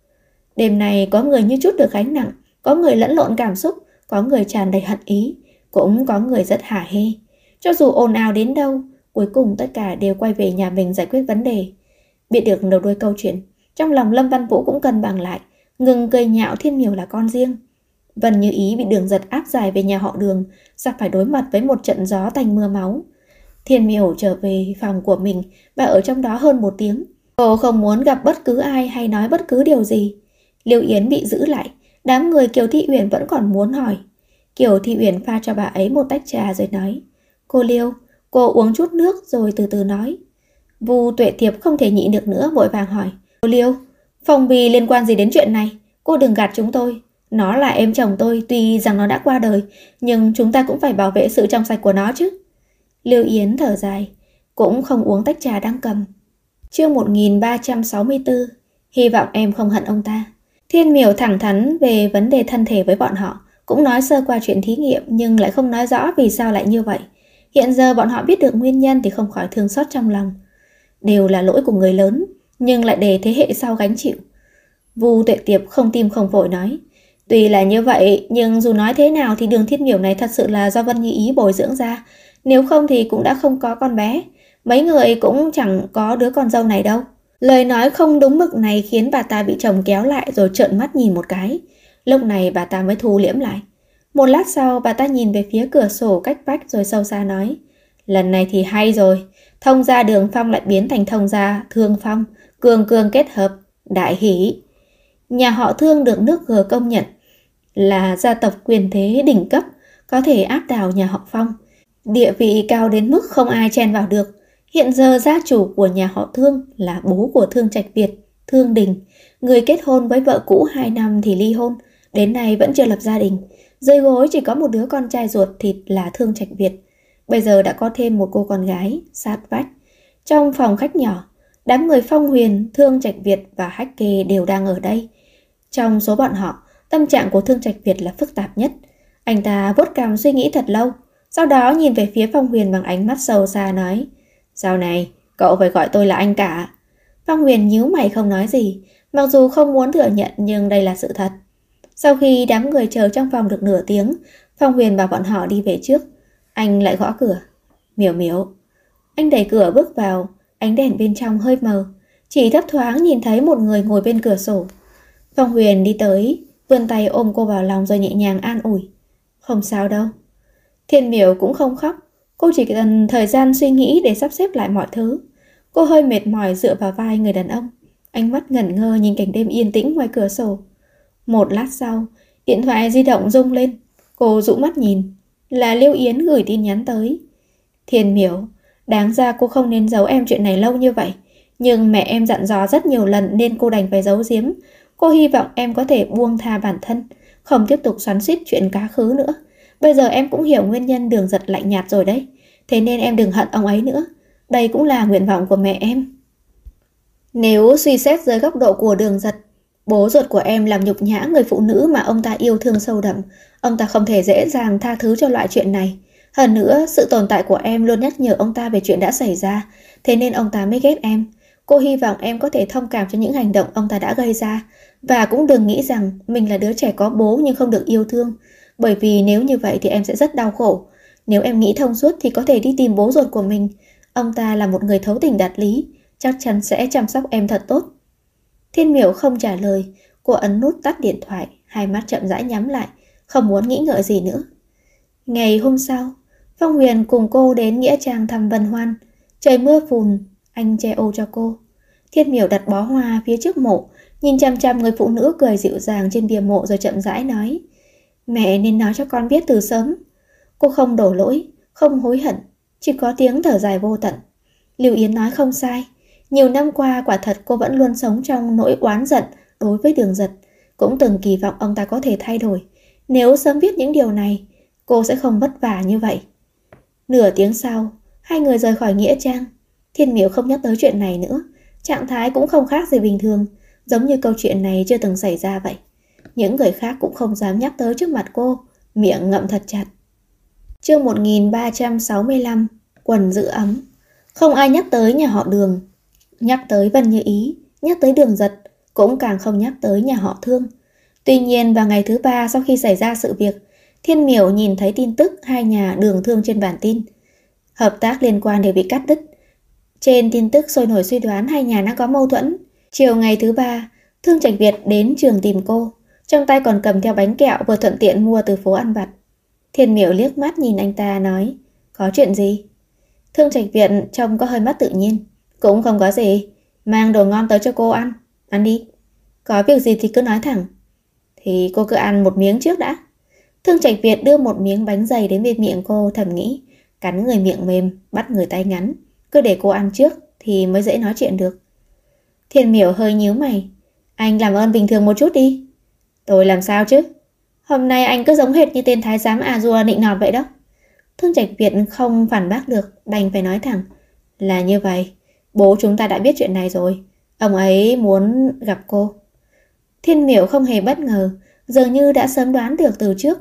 Đêm này có người như chút được gánh nặng, có người lẫn lộn cảm xúc, có người tràn đầy hận ý, cũng có người rất hả hê. Cho dù ồn ào đến đâu, cuối cùng tất cả đều quay về nhà mình giải quyết vấn đề. Biết được đầu đuôi câu chuyện, trong lòng Lâm Văn Vũ cũng cân bằng lại, ngừng cười nhạo Thiên Miểu là con riêng. Vân Như Ý bị Đường Giật áp giải về nhà họ Đường, sắp phải đối mặt với một trận gió tanh mưa máu. Thiên Miểu trở về phòng của mình và ở trong đó hơn 1 tiếng. Cô không muốn gặp bất cứ ai hay nói bất cứ điều gì. Liêu Yến bị giữ lại, đám người Kiều Thị Uyển vẫn còn muốn hỏi. Kiều Thị Uyển pha cho bà ấy một tách trà rồi nói: Cô Liêu, cô uống chút nước rồi từ từ nói. Vu Tuệ Tiệp không thể nhịn được nữa, vội vàng hỏi: Cô Liêu, Phong Bì liên quan gì đến chuyện này? Cô đừng gạt chúng tôi. Nó là em chồng tôi, tuy rằng nó đã qua đời, nhưng chúng ta cũng phải bảo vệ sự trong sạch của nó chứ. Liêu Yến thở dài, cũng không uống tách trà đang cầm. Chương 1364, hy vọng em không hận ông ta. Thiên Miểu thẳng thắn về vấn đề thân thể với bọn họ, cũng nói sơ qua chuyện thí nghiệm nhưng lại không nói rõ vì sao lại như vậy. Hiện giờ bọn họ biết được nguyên nhân thì không khỏi thương xót trong lòng. Đều là lỗi của người lớn, nhưng lại để thế hệ sau gánh chịu. Vu Tuệ Tiệp không tim không phổi nói: Tuy là như vậy, nhưng dù nói thế nào thì Đường Thiên Miểu này thật sự là do Vân Như Ý bồi dưỡng ra. Nếu không thì cũng đã không có con bé. Mấy người cũng chẳng có đứa con dâu này đâu. Lời nói không đúng mực này khiến bà ta bị chồng kéo lại rồi trợn mắt nhìn một cái. Lúc này bà ta mới thu liễm lại. Một lát sau bà ta nhìn về phía cửa sổ cách vách rồi sâu xa nói: Lần này thì hay rồi. Thông gia Đường Phong lại biến thành thông gia Thương Phong, cường cường kết hợp, đại hỷ. Nhà họ Thương được nước G công nhận là gia tộc quyền thế đỉnh cấp, có thể áp đảo nhà họ Phong. Địa vị cao đến mức không ai chen vào được. Hiện giờ gia chủ của nhà họ Thương là bố của Thương Trạch Việt, Thương Đình. Người kết hôn với vợ cũ 2 năm thì ly hôn, đến nay vẫn chưa lập gia đình. Dưới gối chỉ có một đứa con trai ruột thịt là Thương Trạch Việt. Bây giờ đã có thêm một cô con gái, sát vách. Trong phòng khách nhỏ, đám người Phong Huyền, Thương Trạch Việt và Hách Kê đều đang ở đây. Trong số bọn họ, tâm trạng của Thương Trạch Việt là phức tạp nhất. Anh ta vuốt cằm suy nghĩ thật lâu, sau đó nhìn về phía Phong Huyền bằng ánh mắt sâu xa nói: Sau này, cậu phải gọi tôi là anh cả. Phong Huyền nhíu mày không nói gì, mặc dù không muốn thừa nhận nhưng đây là sự thật. Sau khi đám người chờ trong phòng được nửa tiếng, Phong Huyền bảo bọn họ đi về trước. Anh lại gõ cửa. Miểu Miểu. Anh đẩy cửa bước vào, ánh đèn bên trong hơi mờ, chỉ thấp thoáng nhìn thấy một người ngồi bên cửa sổ. Phong Huyền đi tới, vươn tay ôm cô vào lòng rồi nhẹ nhàng an ủi: Không sao đâu. Thiên Miểu cũng không khóc, cô chỉ cần thời gian suy nghĩ để sắp xếp lại mọi thứ. Cô hơi mệt mỏi dựa vào vai người đàn ông, ánh mắt ngẩn ngơ nhìn cảnh đêm yên tĩnh ngoài cửa sổ. Một lát sau, điện thoại di động rung lên. Cô dụ mắt nhìn, là Liêu Yến gửi tin nhắn tới. Thiên Miểu, đáng ra cô không nên giấu em chuyện này lâu như vậy, nhưng mẹ em dặn dò rất nhiều lần nên cô đành phải giấu giếm. Cô hy vọng em có thể buông tha bản thân, không tiếp tục xoắn xuýt chuyện quá khứ nữa. Bây giờ em cũng hiểu nguyên nhân Đường Giật lạnh nhạt rồi đấy, thế nên em đừng hận ông ấy nữa. Đây cũng là nguyện vọng của mẹ em. Nếu suy xét dưới góc độ của Đường Giật, bố ruột của em làm nhục nhã người phụ nữ mà ông ta yêu thương sâu đậm, ông ta không thể dễ dàng tha thứ cho loại chuyện này. Hơn nữa, sự tồn tại của em luôn nhắc nhở ông ta về chuyện đã xảy ra, thế nên ông ta mới ghét em. Cô hy vọng em có thể thông cảm cho những hành động ông ta đã gây ra, và cũng đừng nghĩ rằng mình là đứa trẻ có bố nhưng không được yêu thương, bởi vì nếu như vậy thì em sẽ rất đau khổ. Nếu em nghĩ thông suốt thì có thể đi tìm bố ruột của mình. Ông ta là một người thấu tình đạt lý, chắc chắn sẽ chăm sóc em thật tốt. Thiên Miểu không trả lời, cô ấn nút tắt điện thoại, hai mắt chậm rãi nhắm lại, không muốn nghĩ ngợi gì nữa. Ngày hôm sau, Phong Huyền cùng cô đến nghĩa trang thăm Vân Hoan. Trời mưa phùn, anh che ô cho cô. Thiên Miểu đặt bó hoa phía trước mộ, nhìn chăm chăm người phụ nữ cười dịu dàng trên bia mộ rồi chậm rãi nói: Mẹ nên nói cho con biết từ sớm. Cô không đổ lỗi, không hối hận, chỉ có tiếng thở dài vô tận. Lưu Yến nói không sai, nhiều năm qua quả thật cô vẫn luôn sống trong nỗi oán giận đối với Đường Giật, cũng từng kỳ vọng ông ta có thể thay đổi. Nếu sớm biết những điều này, cô sẽ không vất vả như vậy. Nửa tiếng sau, hai người rời khỏi nghĩa trang. Thiên Miểu không nhắc tới chuyện này nữa, trạng thái cũng không khác gì bình thường, giống như câu chuyện này chưa từng xảy ra vậy. Những người khác cũng không dám nhắc tới trước mặt cô, miệng ngậm thật chặt. Chương 1365, quần giữ ấm. Không ai nhắc tới nhà họ Đường, nhắc tới Vân Như Ý, nhắc tới Đường Giật, cũng càng không nhắc tới nhà họ Thương. Tuy nhiên vào ngày thứ 3 sau khi xảy ra sự việc, Thiên Miểu nhìn thấy tin tức hai nhà Đường Thương trên bản tin. Hợp tác liên quan đều bị cắt đứt. Trên tin tức sôi nổi suy đoán hai nhà đã có mâu thuẫn. Chiều ngày thứ 3, Thương Trạch Việt đến trường tìm cô, trong tay còn cầm theo bánh kẹo vừa thuận tiện mua từ phố ăn vặt. Thiên Miểu liếc mắt nhìn anh ta nói, có chuyện gì? Thương Trạch Việt trông có hơi mất tự nhiên. Cũng không có gì, mang đồ ngon tới cho cô ăn. Ăn đi. Có việc gì thì cứ nói thẳng. Thì cô cứ ăn một miếng trước đã. Thương Trạch Việt đưa một miếng bánh dày đến bên miệng cô, thầm nghĩ, cắn người miệng mềm, bắt người tay ngắn. Cứ để cô ăn trước thì mới dễ nói chuyện được. Thiên Miểu hơi nhíu mày. Anh làm ơn bình thường một chút đi. Tôi làm sao chứ? Hôm nay anh cứ giống hệt như tên thái giám A-dua nịnh nọt vậy đó. Thương Trạch Việt không phản bác được, đành phải nói thẳng. Là như vậy, bố chúng ta đã biết chuyện này rồi. Ông ấy muốn gặp cô. Thiên Miểu không hề bất ngờ, dường như đã sớm đoán được từ trước.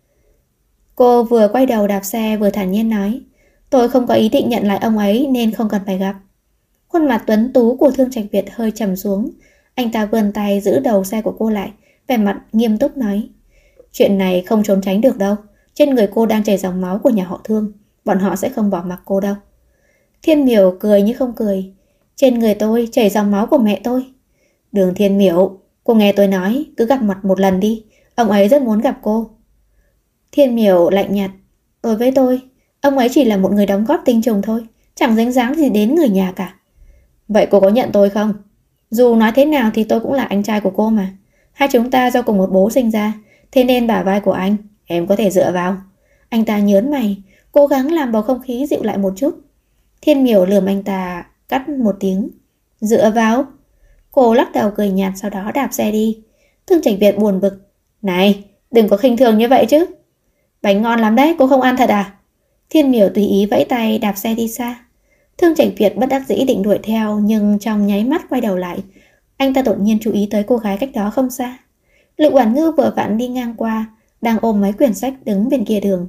Cô vừa quay đầu đạp xe vừa thản nhiên nói, tôi không có ý định nhận lại ông ấy nên không cần phải gặp. Khuôn mặt tuấn tú của Thương Trạch Việt hơi trầm xuống. Anh ta vươn tay giữ đầu xe của cô lại, vẻ mặt nghiêm túc nói, chuyện này không trốn tránh được đâu. Trên người cô đang chảy dòng máu của nhà họ Thương, bọn họ sẽ không bỏ mặc cô đâu. Thiên Miểu cười như không cười. Trên người tôi chảy dòng máu của mẹ tôi. Đường Thiên Miểu, cô nghe tôi nói, cứ gặp mặt một lần đi. Ông ấy rất muốn gặp cô. Thiên Miểu lạnh nhạt. Đối với tôi, ông ấy chỉ là một người đóng góp tinh trùng thôi, chẳng dính dáng gì đến người nhà cả. Vậy cô có nhận tôi không? Dù nói thế nào thì tôi cũng là anh trai của cô mà. Hai chúng ta do cùng một bố sinh ra, thế nên bả vai của anh em có thể dựa vào. Anh ta nhớn mày, cố gắng làm bầu không khí dịu lại một chút. Thiên Miểu lườm anh ta, cắt một tiếng. Dựa vào? Cô lắc đầu cười nhạt, sau đó đạp xe đi. Thương Trạch Việt buồn bực. Này, đừng có khinh thường như vậy chứ. Bánh ngon lắm đấy, cô không ăn thật à? Thiên Miểu tùy ý vẫy tay đạp xe đi xa. Thương Trạch Việt bất đắc dĩ định đuổi theo, nhưng trong nháy mắt quay đầu lại, anh ta đột nhiên chú ý tới cô gái cách đó không xa. Lục Oản Ngư vừa vặn đi ngang qua, đang ôm mấy quyển sách đứng bên kia đường.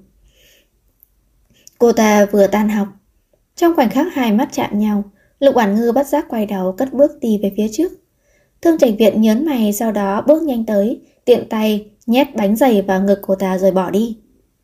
Cô ta vừa tan học. Trong khoảnh khắc hai mắt chạm nhau, Lục Oản Ngư bất giác quay đầu cất bước đi về phía trước. Thương Trạch Việt nhớn mày, sau đó bước nhanh tới, tiện tay nhét bánh dày vào ngực cô ta rồi bỏ đi.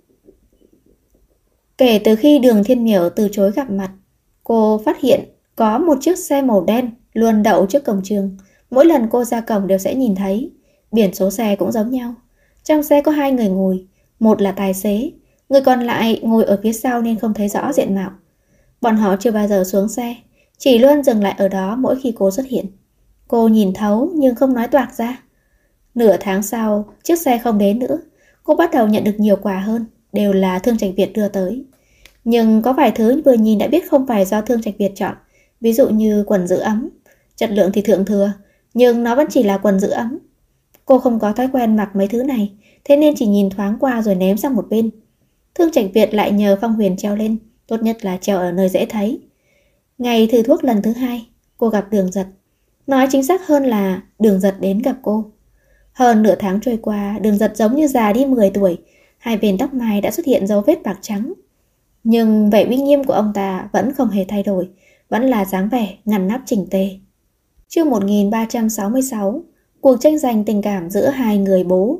Kể từ khi Đường Thiên Miểu từ chối gặp mặt, cô phát hiện có một chiếc xe màu đen luôn đậu trước cổng trường. Mỗi lần cô ra cổng đều sẽ nhìn thấy. Biển số xe cũng giống nhau. Trong xe có hai người ngồi, một là tài xế, người còn lại ngồi ở phía sau nên không thấy rõ diện mạo. Bọn họ chưa bao giờ xuống xe, chỉ luôn dừng lại ở đó mỗi khi cô xuất hiện. Cô nhìn thấu nhưng không nói toạc ra. Nửa tháng sau, chiếc xe không đến nữa. Cô bắt đầu nhận được nhiều quà hơn, đều là Thương Trạch Việt đưa tới. Nhưng có vài thứ vừa nhìn đã biết không phải do Thương Trạch Việt chọn. Ví dụ như quần giữ ấm. Chất lượng thì thượng thừa, nhưng nó vẫn chỉ là quần giữ ấm. Cô không có thói quen mặc mấy thứ này, thế nên chỉ nhìn thoáng qua rồi ném sang một bên. Thương Trạch Việt lại nhờ Phong Huyền treo lên, tốt nhất là treo ở nơi dễ thấy. Ngày thử thuốc lần thứ 2, cô gặp Đường Giật. Nói chính xác hơn là Đường Giật đến gặp cô. Hơn nửa tháng trôi qua, Đường Giật giống như già đi 10 tuổi, hai bên tóc mai đã xuất hiện dấu vết bạc trắng. Nhưng vẻ uy nghiêm của ông ta vẫn không hề thay đổi, vẫn là dáng vẻ ngăn nắp chỉnh tề. Chương 1366, cuộc tranh giành tình cảm giữa hai người bố.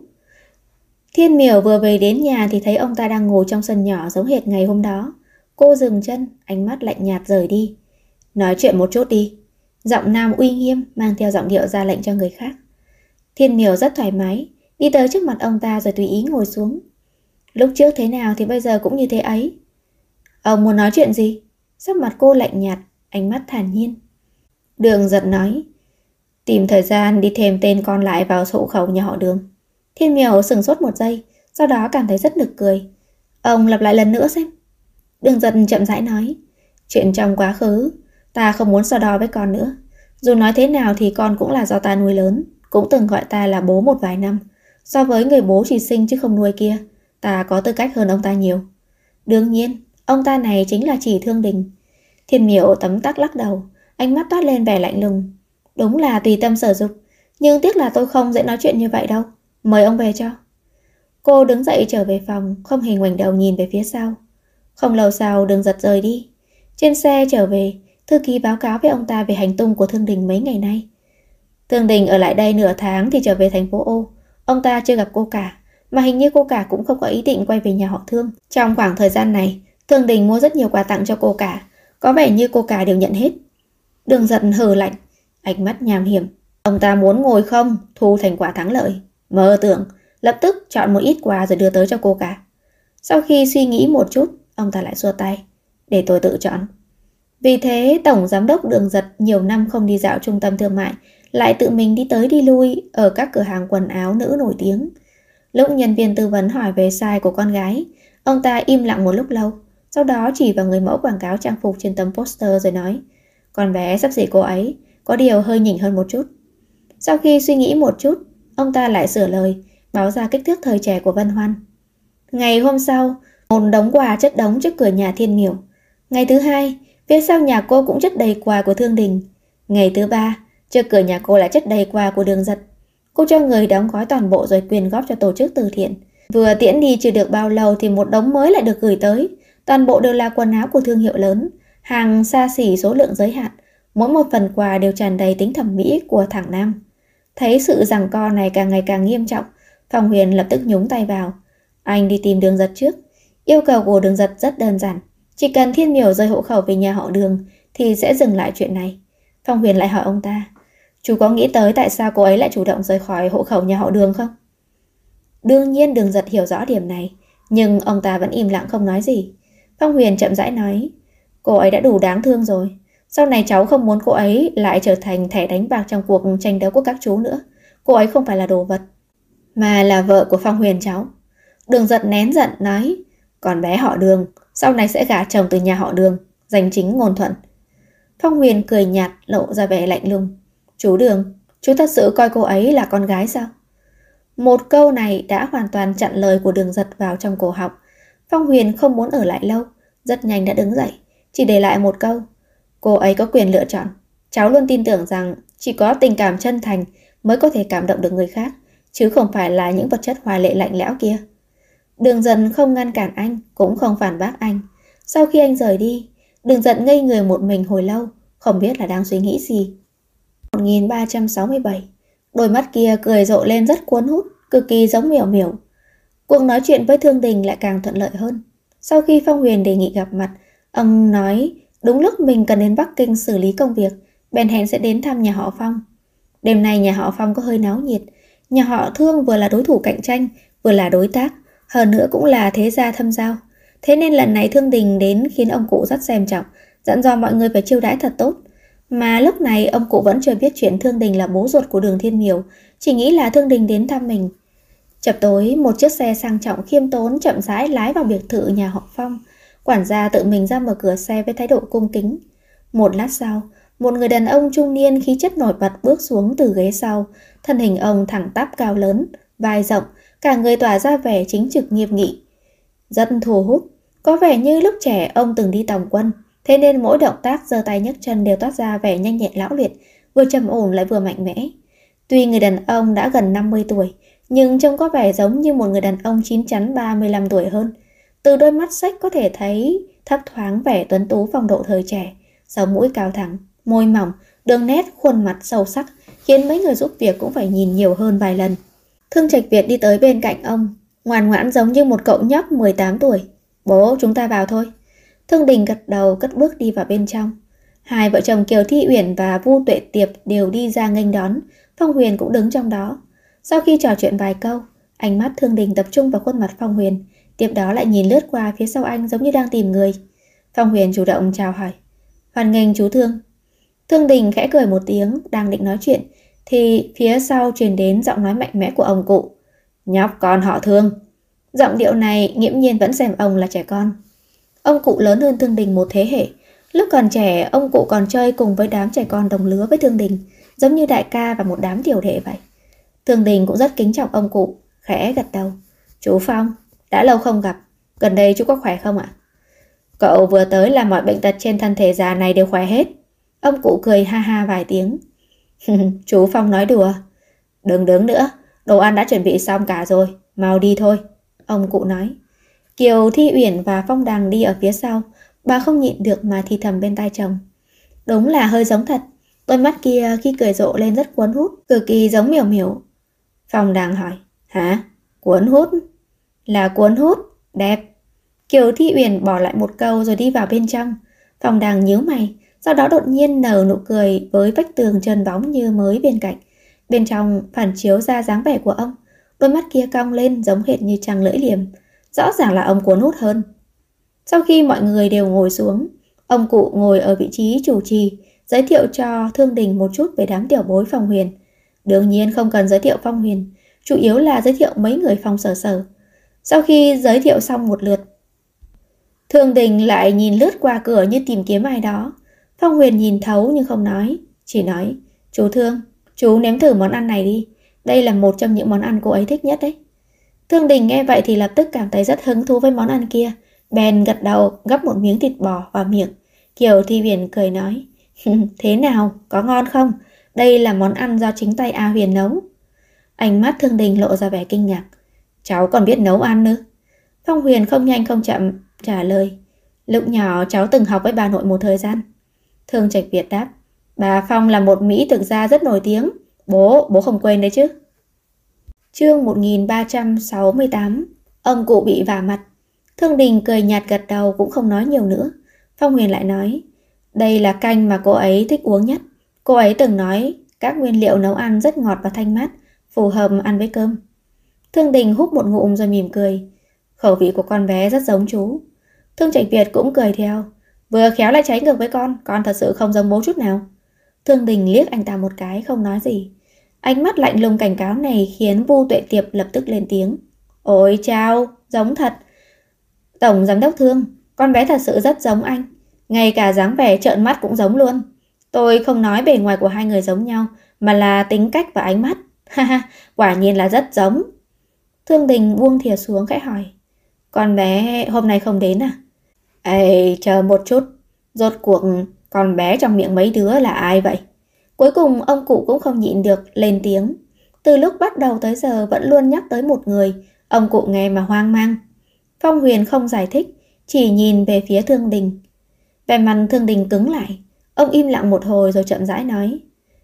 Thiên Miểu vừa về đến nhà thì thấy ông ta đang ngồi trong sân nhỏ giống hệt ngày hôm đó. Cô dừng chân, ánh mắt lạnh nhạt rời đi. Nói chuyện một chút đi. Giọng nam uy nghiêm mang theo giọng điệu ra lệnh cho người khác. Thiên Miểu rất thoải mái, đi tới trước mặt ông ta rồi tùy ý ngồi xuống. Lúc trước thế nào thì bây giờ cũng như thế ấy. Ông muốn nói chuyện gì? Sắc mặt cô lạnh nhạt, ánh mắt thản nhiên. Đường Giật nói, tìm thời gian đi thêm tên con lại vào sổ khẩu nhà họ Đường. Thiên Miểu sửng sốt một giây, sau đó cảm thấy rất nực cười. Ông lặp lại lần nữa xem. Đường Giật chậm rãi nói, chuyện trong quá khứ, ta không muốn so đo với con nữa. Dù nói thế nào thì con cũng là do ta nuôi lớn, cũng từng gọi ta là bố một vài năm. So với người bố chỉ sinh chứ không nuôi kia, ta có tư cách hơn ông ta nhiều. Đương nhiên, ông ta này chính là Chỉ Thương Đình. Thiên Miểu tấm tắc lắc đầu, ánh mắt toát lên vẻ lạnh lùng. Đúng là tùy tâm sở dục, nhưng tiếc là tôi không dễ nói chuyện như vậy đâu. Mời ông về cho. Cô đứng dậy trở về phòng, không hề ngoảnh đầu nhìn về phía sau. Không lâu sau, Đường Giật rời đi. Trên xe trở về, thư ký báo cáo với ông ta về hành tung của Thương Đình mấy ngày nay. Thương Đình ở lại đây nửa tháng thì trở về thành phố O. Ông ta chưa gặp cô cả, mà hình như cô cả cũng không có ý định quay về nhà họ Thương. Trong khoảng thời gian này, Thương Đình mua rất nhiều quà tặng cho cô cả, có vẻ như cô cả đều nhận hết. Đường Giật hừ lạnh, ánh mắt nham hiểm. Ông ta muốn ngồi không, thu thành quả thắng lợi. Mơ tưởng, lập tức chọn một ít quà rồi đưa tới cho cô cả. Sau khi suy nghĩ một chút, ông ta lại xua tay. Để tôi tự chọn. Vì thế, Tổng Giám đốc Đường Giật nhiều năm không đi dạo trung tâm thương mại, lại tự mình đi tới đi lui ở các cửa hàng quần áo nữ nổi tiếng. Lúc nhân viên tư vấn hỏi về size của con gái, ông ta im lặng một lúc lâu, sau đó chỉ vào người mẫu quảng cáo trang phục trên tấm poster rồi nói, con bé xấp xỉ cô ấy, có điều hơi nhỉnh hơn một chút. Sau khi suy nghĩ một chút, ông ta lại sửa lời, báo ra kích thước thời trẻ của Vân Hoan. Ngày hôm sau, một đống quà chất đống trước cửa nhà Thiên Miểu. Ngày thứ hai, phía sau nhà cô cũng chất đầy quà của Thương Đình. Ngày thứ ba, trước cửa nhà cô lại chất đầy quà của Đường Giật. Cô cho người đóng gói toàn bộ rồi quyên góp cho tổ chức từ thiện. Vừa tiễn đi chưa được bao lâu thì một đống mới lại được gửi tới. Toàn bộ đều là quần áo của thương hiệu lớn, hàng xa xỉ số lượng giới hạn. Mỗi một phần quà đều tràn đầy tính thẩm mỹ của thằng nam. Thấy sự giằng co này càng ngày càng nghiêm trọng, Phong Huyền lập tức nhúng tay vào. Anh đi tìm Đường Giật trước. Yêu cầu của Đường Giật rất đơn giản. Chỉ cần Thiên Miểu rời hộ khẩu về nhà họ Đường thì sẽ dừng lại chuyện này. Phong Huyền lại hỏi ông ta, chú có nghĩ tới tại sao cô ấy lại chủ động rời khỏi hộ khẩu nhà họ Đường không? Đương nhiên Đường Giật hiểu rõ điểm này, nhưng ông ta vẫn im lặng không nói gì. Phong Huyền chậm rãi nói, cô ấy đã đủ đáng thương rồi. Sau này cháu không muốn cô ấy lại trở thành thẻ đánh bạc trong cuộc tranh đấu của các chú nữa. Cô ấy không phải là đồ vật, mà là vợ của Phong Huyền cháu. Đường Giật nén giận nói, còn bé họ Đường sau này sẽ gả chồng từ nhà họ Đường, danh chính ngôn thuận. Phong Huyền cười nhạt, lộ ra vẻ lạnh lùng. Chú Đường, chú thật sự coi cô ấy là con gái sao? Một câu này đã hoàn toàn chặn lời của Đường Giật vào trong cổ họng. Phong Huyền không muốn ở lại lâu, rất nhanh đã đứng dậy, chỉ để lại một câu. Cô ấy có quyền lựa chọn. Cháu luôn tin tưởng rằng chỉ có tình cảm chân thành mới có thể cảm động được người khác, chứ không phải là những vật chất hoa lệ lạnh lẽo kia. Đường Giật không ngăn cản anh, cũng không phản bác anh. Sau khi anh rời đi, Đường Giật ngây người một mình hồi lâu, không biết là đang suy nghĩ gì. 1367. Đôi mắt kia cười rộ lên rất cuốn hút, cực kỳ giống Miểu Miểu. Cuộc nói chuyện với Thương Đình lại càng thuận lợi hơn. Sau khi Phong Huyền đề nghị gặp mặt, ông nói đúng lúc mình cần đến Bắc Kinh xử lý công việc, bèn hẹn sẽ đến thăm nhà họ Phong. Đêm nay nhà họ Phong có hơi náo nhiệt. Nhà họ Thương vừa là đối thủ cạnh tranh, vừa là đối tác, hơn nữa cũng là thế gia thâm giao. Thế nên lần này Thương Đình đến khiến ông cụ rất xem trọng, dặn dò mọi người phải chiêu đãi thật tốt. Mà lúc này ông cụ vẫn chưa biết chuyện Thương Đình là bố ruột của Đường Thiên Miểu, chỉ nghĩ là Thương Đình đến thăm mình. Chập tối, một chiếc xe sang trọng khiêm tốn chậm rãi lái vào biệt thự nhà họ Phong. Quản gia tự mình ra mở cửa xe với thái độ cung kính. Một lát sau, một người đàn ông trung niên khí chất nổi bật bước xuống từ ghế sau. Thân hình ông thẳng tắp cao lớn, vai rộng, cả người tỏa ra vẻ chính trực nghiêm nghị. Rất thu hút, có vẻ như lúc trẻ ông từng đi tòng quân, thế nên mỗi động tác giơ tay nhấc chân đều toát ra vẻ nhanh nhẹn lão luyện, vừa trầm ổn lại vừa mạnh mẽ. Tuy người đàn ông đã gần 50 tuổi, nhưng trông có vẻ giống như một người đàn ông chín chắn 35 tuổi hơn. Từ đôi mắt xếch có thể thấy thấp thoáng vẻ tuấn tú phong độ thời trẻ, sống mũi cao thẳng, môi mỏng, đường nét khuôn mặt sâu sắc, khiến mấy người giúp việc cũng phải nhìn nhiều hơn vài lần. Thương Trạch Việt đi tới bên cạnh ông, ngoan ngoãn giống như một cậu nhóc 18 tuổi. Bố, chúng ta vào thôi. Thương Đình gật đầu cất bước đi vào bên trong. Hai vợ chồng Kiều Thi Uyển và Vu Tuệ Tiệp đều đi ra nghênh đón, Phong Huyền cũng đứng trong đó. Sau khi trò chuyện vài câu, ánh mắt Thương Đình tập trung vào khuôn mặt Phong Huyền, tiếp đó lại nhìn lướt qua phía sau anh giống như đang tìm người. Phong Huyền chủ động chào hỏi. Hoan nghênh chú Thương. Thương Đình khẽ cười một tiếng, đang định nói chuyện thì phía sau truyền đến giọng nói mạnh mẽ của ông cụ. Nhóc con họ Thương. Giọng điệu này nghiễm nhiên vẫn xem ông là trẻ con. Ông cụ lớn hơn Thương Đình một thế hệ. Lúc còn trẻ, ông cụ còn chơi cùng với đám trẻ con đồng lứa với Thương Đình, giống như đại ca và một đám tiểu đệ vậy. Thương Đình cũng rất kính trọng ông cụ, khẽ gật đầu. Chú Phong, đã lâu không gặp, gần đây chú có khỏe không ạ? Cậu vừa tới là mọi bệnh tật trên thân thể già này đều khỏe hết. Ông cụ cười ha ha vài tiếng. Chú Phong nói đùa. Đừng đứng nữa, đồ ăn đã chuẩn bị xong cả rồi, mau đi thôi. Ông cụ nói. Kiều Thi Uyển và Phong Đằng đi ở phía sau, bà không nhịn được mà thì thầm bên tai chồng. Đúng là hơi giống thật, Đôi mắt kia khi cười rộ lên rất cuốn hút, cực kỳ giống Miểu Miểu. Phong Đằng hỏi, hả? Cuốn hút? Là cuốn hút, đẹp. Kiều Thi Uyển bỏ lại một câu rồi đi vào bên trong. Phong Đằng nhíu mày, sau đó đột nhiên nở nụ cười với vách tường trơn bóng như mới bên cạnh. Bên trong phản chiếu ra dáng vẻ của ông, đôi mắt kia cong lên giống hệt như trăng lưỡi liềm. Rõ ràng là ông cuốn hút hơn. Sau khi mọi người đều ngồi xuống, ông cụ ngồi ở vị trí chủ trì, giới thiệu cho Thương Đình một chút về đám tiểu bối Phong Huyền. Đương nhiên không cần giới thiệu Phong Huyền, chủ yếu là giới thiệu mấy người Phong Sở Sở. Sau khi giới thiệu xong một lượt, Thương Đình lại nhìn lướt qua cửa như tìm kiếm ai đó. Phong Huyền nhìn thấu nhưng không nói, chỉ nói, chú Thương, chú nếm thử món ăn này đi. Đây là một trong những món ăn cô ấy thích nhất đấy. Thương Đình nghe vậy thì lập tức cảm thấy rất hứng thú với món ăn kia. Bèn gật đầu gắp một miếng thịt bò vào miệng. Kiều Thi Uyển cười nói, thế nào, có ngon không? Đây là món ăn do chính tay A Huyền nấu. Ánh mắt Thương Đình lộ ra vẻ kinh ngạc. Cháu còn biết nấu ăn nữa? Phong Huyền không nhanh không chậm trả lời, lúc nhỏ cháu từng học với bà nội một thời gian. Thương Trạch Việt đáp, bà Phong là một mỹ thực gia rất nổi tiếng. Bố không quên đấy chứ. Chương 1368. Ông cụ bị vả mặt. Thương Đình cười nhạt gật đầu cũng không nói nhiều nữa. Phong Huyền lại nói, đây là canh mà cô ấy thích uống nhất. Cô ấy từng nói các nguyên liệu nấu ăn rất ngọt và thanh mát, phù hợp ăn với cơm. Thương Đình húp một ngụm rồi mỉm cười. Khẩu vị của con bé rất giống chú. Thương Trạch Việt cũng cười theo. Vừa khéo lại trái ngược với con thật sự không giống bố chút nào. Thương Đình liếc anh ta một cái không nói gì. Ánh mắt lạnh lùng cảnh cáo này khiến Vu Tuệ Tiệp lập tức lên tiếng. Ôi chao, giống thật. Tổng giám đốc Thương, con bé thật sự rất giống anh. Ngay cả dáng vẻ trợn mắt cũng giống luôn. Tôi không nói bề ngoài của hai người giống nhau, mà là tính cách và ánh mắt. Ha, quả nhiên là rất giống. Thương Đình buông thìa xuống khẽ hỏi, con bé hôm nay không đến à? Ê, chờ một chút. Rốt cuộc con bé trong miệng mấy đứa là ai vậy? Cuối cùng ông cụ cũng không nhịn được lên tiếng. Từ lúc bắt đầu tới giờ vẫn luôn nhắc tới một người. Ông cụ nghe mà hoang mang. Phong Huyền không giải thích, chỉ nhìn về phía Thương Đình. Vẻ mặt Thương Đình cứng lại. Ông im lặng một hồi rồi chậm rãi nói,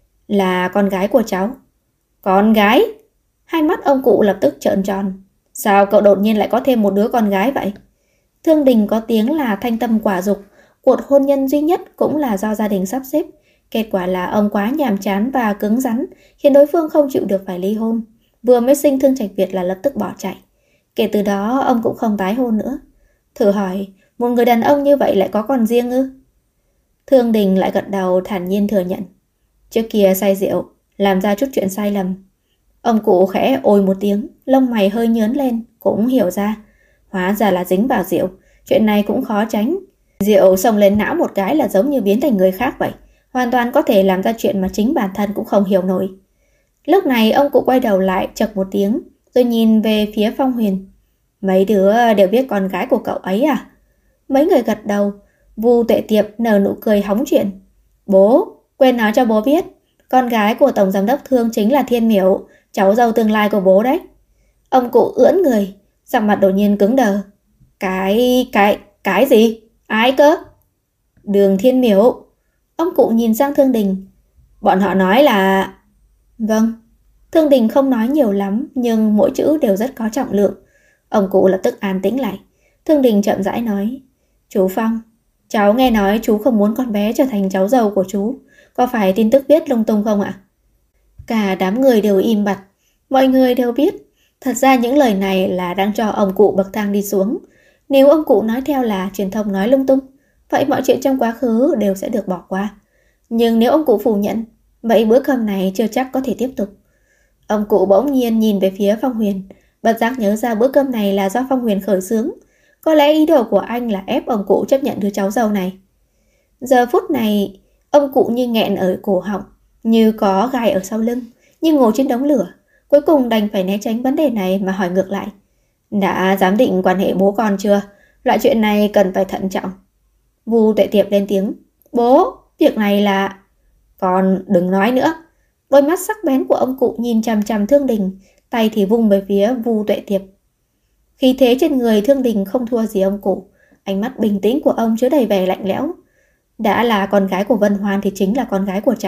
là con gái của cháu. Con gái? Hai mắt ông cụ lập tức trợn tròn. Sao cậu đột nhiên lại có thêm một đứa con gái vậy? Thương Đình có tiếng là thanh tâm quả dục. Cuộc hôn nhân duy nhất cũng là do gia đình sắp xếp. Kết quả là ông quá nhàm chán và cứng rắn, khiến đối phương không chịu được phải ly hôn. Vừa mới sinh Thương Trạch Việt là lập tức bỏ chạy. Kể từ đó ông cũng không tái hôn nữa. Thử hỏi, một người đàn ông như vậy lại có con riêng ư? Thương Đình lại gật đầu thản nhiên thừa nhận. Trước kia say rượu, làm ra chút chuyện sai lầm. Ông cụ khẽ ôi một tiếng, lông mày hơi nhớn lên, cũng hiểu ra. Hóa ra là dính vào rượu, chuyện này cũng khó tránh. Rượu xông lên não một cái là giống như biến thành người khác vậy. Hoàn toàn có thể làm ra chuyện mà chính bản thân cũng không hiểu nổi. Lúc này ông cụ quay đầu lại chậc một tiếng, rồi nhìn về phía Phong Huyền. Mấy đứa đều biết con gái của cậu ấy à? Mấy người gật đầu. Vu Tuệ Tiệp nở nụ cười hóng chuyện. Bố, quên nói cho bố biết, con gái của Tổng Giám đốc Thương chính là Thiên Miểu, cháu dâu tương lai của bố đấy. Ông cụ ưỡn người, sắc mặt đột nhiên cứng đờ. Cái gì? Ai cơ? Đường Thiên Miểu. Ông cụ nhìn sang Thương Đình. Bọn họ nói là... Vâng. Thương Đình không nói nhiều lắm, nhưng mỗi chữ đều rất có trọng lượng. Ông cụ lập tức an tĩnh lại. Thương Đình chậm rãi nói. Chú Phong, cháu nghe nói chú không muốn con bé trở thành cháu dâu của chú. Có phải tin tức viết lung tung không ạ? Cả đám người đều im bặt. Mọi người đều biết. Thật ra những lời này là đang cho ông cụ bậc thang đi xuống. Nếu ông cụ nói theo là truyền thông nói lung tung, vậy mọi chuyện trong quá khứ đều sẽ được bỏ qua. Nhưng nếu ông cụ phủ nhận, vậy bữa cơm này chưa chắc có thể tiếp tục. Ông cụ bỗng nhiên nhìn về phía Phong Huyền, bất giác nhớ ra bữa cơm này là do Phong Huyền khởi xướng. Có lẽ ý đồ của anh là ép ông cụ chấp nhận đứa cháu dâu này. Giờ phút này, ông cụ như nghẹn ở cổ họng, như có gai ở sau lưng, như ngồi trên đống lửa. Cuối cùng đành phải né tránh vấn đề này mà hỏi ngược lại. Đã giám định quan hệ bố con chưa? Loại chuyện này cần phải thận trọng. Vu Tuệ Tiệp lên tiếng. Bố, việc này là... Con đừng nói nữa. Đôi mắt sắc bén của ông cụ nhìn chằm chằm Thương Đình, tay thì vung về phía Vu Tuệ Tiệp. Khí thế trên người Thương Đình không thua gì ông cụ. Ánh mắt bình tĩnh của ông chứa đầy vẻ lạnh lẽo. Đã là con gái của Vân Hoan thì chính là con gái của cháu.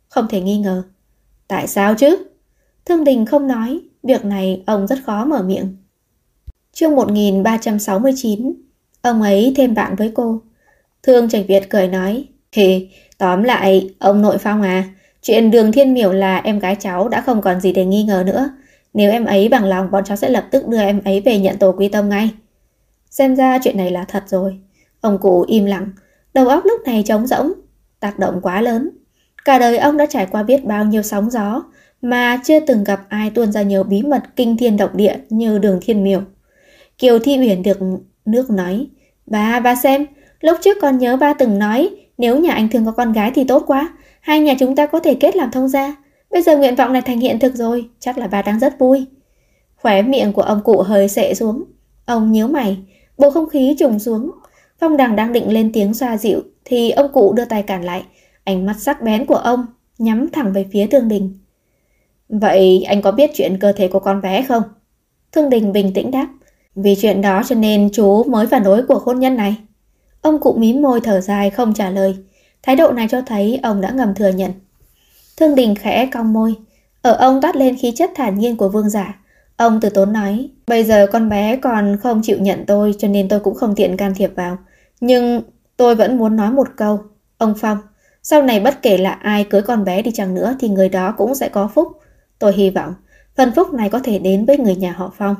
Không thể nghi ngờ. Tại sao chứ? Thương Đình không nói, việc này ông rất khó mở miệng. Chương 1369, ông ấy thêm bạn với cô. Thương Trạch Việt cười nói, thì tóm lại, ông nội Phong à, chuyện Đường Thiên Miểu là em gái cháu đã không còn gì để nghi ngờ nữa. Nếu em ấy bằng lòng, bọn cháu sẽ lập tức đưa em ấy về nhận tổ quy tông ngay. Xem ra chuyện này là thật rồi. Ông cụ im lặng, đầu óc lúc này trống rỗng, tác động quá lớn. Cả đời ông đã trải qua biết bao nhiêu sóng gió, mà chưa từng gặp ai tuôn ra nhiều bí mật kinh thiên động địa như Đường Thiên Miểu. Kiều Thi Uyển được nước nói, bà xem, lúc trước con nhớ ba từng nói, nếu nhà anh Thương có con gái thì tốt quá, hai nhà chúng ta có thể kết làm thông gia. Bây giờ nguyện vọng này thành hiện thực rồi, chắc là bà đang rất vui. Khóe miệng của ông cụ hơi xệ xuống. Ông nhíu mày, bầu không khí trùng xuống. Phong Đằng đang định lên tiếng xoa dịu thì ông cụ đưa tay cản lại. Ánh mắt sắc bén của ông nhắm thẳng về phía Thương Đình. Vậy anh có biết chuyện cơ thể của con bé không? Thương Đình bình tĩnh đáp. Vì chuyện đó cho nên chú mới phản đối cuộc hôn nhân này. Ông cụ mím môi thở dài không trả lời. Thái độ này cho thấy ông đã ngầm thừa nhận. Thương Đình khẽ cong môi. Ở ông toát lên khí chất thản nhiên của vương giả. Ông từ tốn nói, bây giờ con bé còn không chịu nhận tôi cho nên tôi cũng không tiện can thiệp vào. Nhưng tôi vẫn muốn nói một câu. Ông Phong, sau này bất kể là ai cưới con bé đi chăng nữa thì người đó cũng sẽ có phúc. Tôi hy vọng phần phúc này có thể đến với người nhà họ Phong.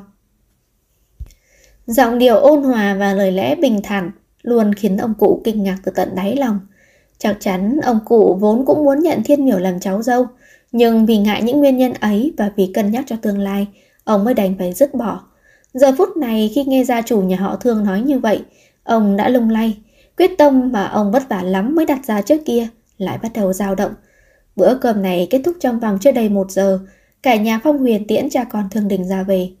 Giọng điệu ôn hòa và lời lẽ bình thản luôn khiến ông cụ kinh ngạc từ tận đáy lòng. Chắc chắn ông cụ vốn cũng muốn nhận Thiên Miểu làm cháu dâu, nhưng vì ngại những nguyên nhân ấy và vì cân nhắc cho tương lai, ông mới đành phải dứt bỏ. Giờ phút này khi nghe gia chủ nhà họ Thương nói như vậy, ông đã lung lay, quyết tâm mà ông vất vả lắm mới đặt ra trước kia lại bắt đầu dao động. Bữa cơm này kết thúc trong vòng chưa đầy 1 giờ, cả nhà Phong Huyền tiễn cha con Thương Đình ra về.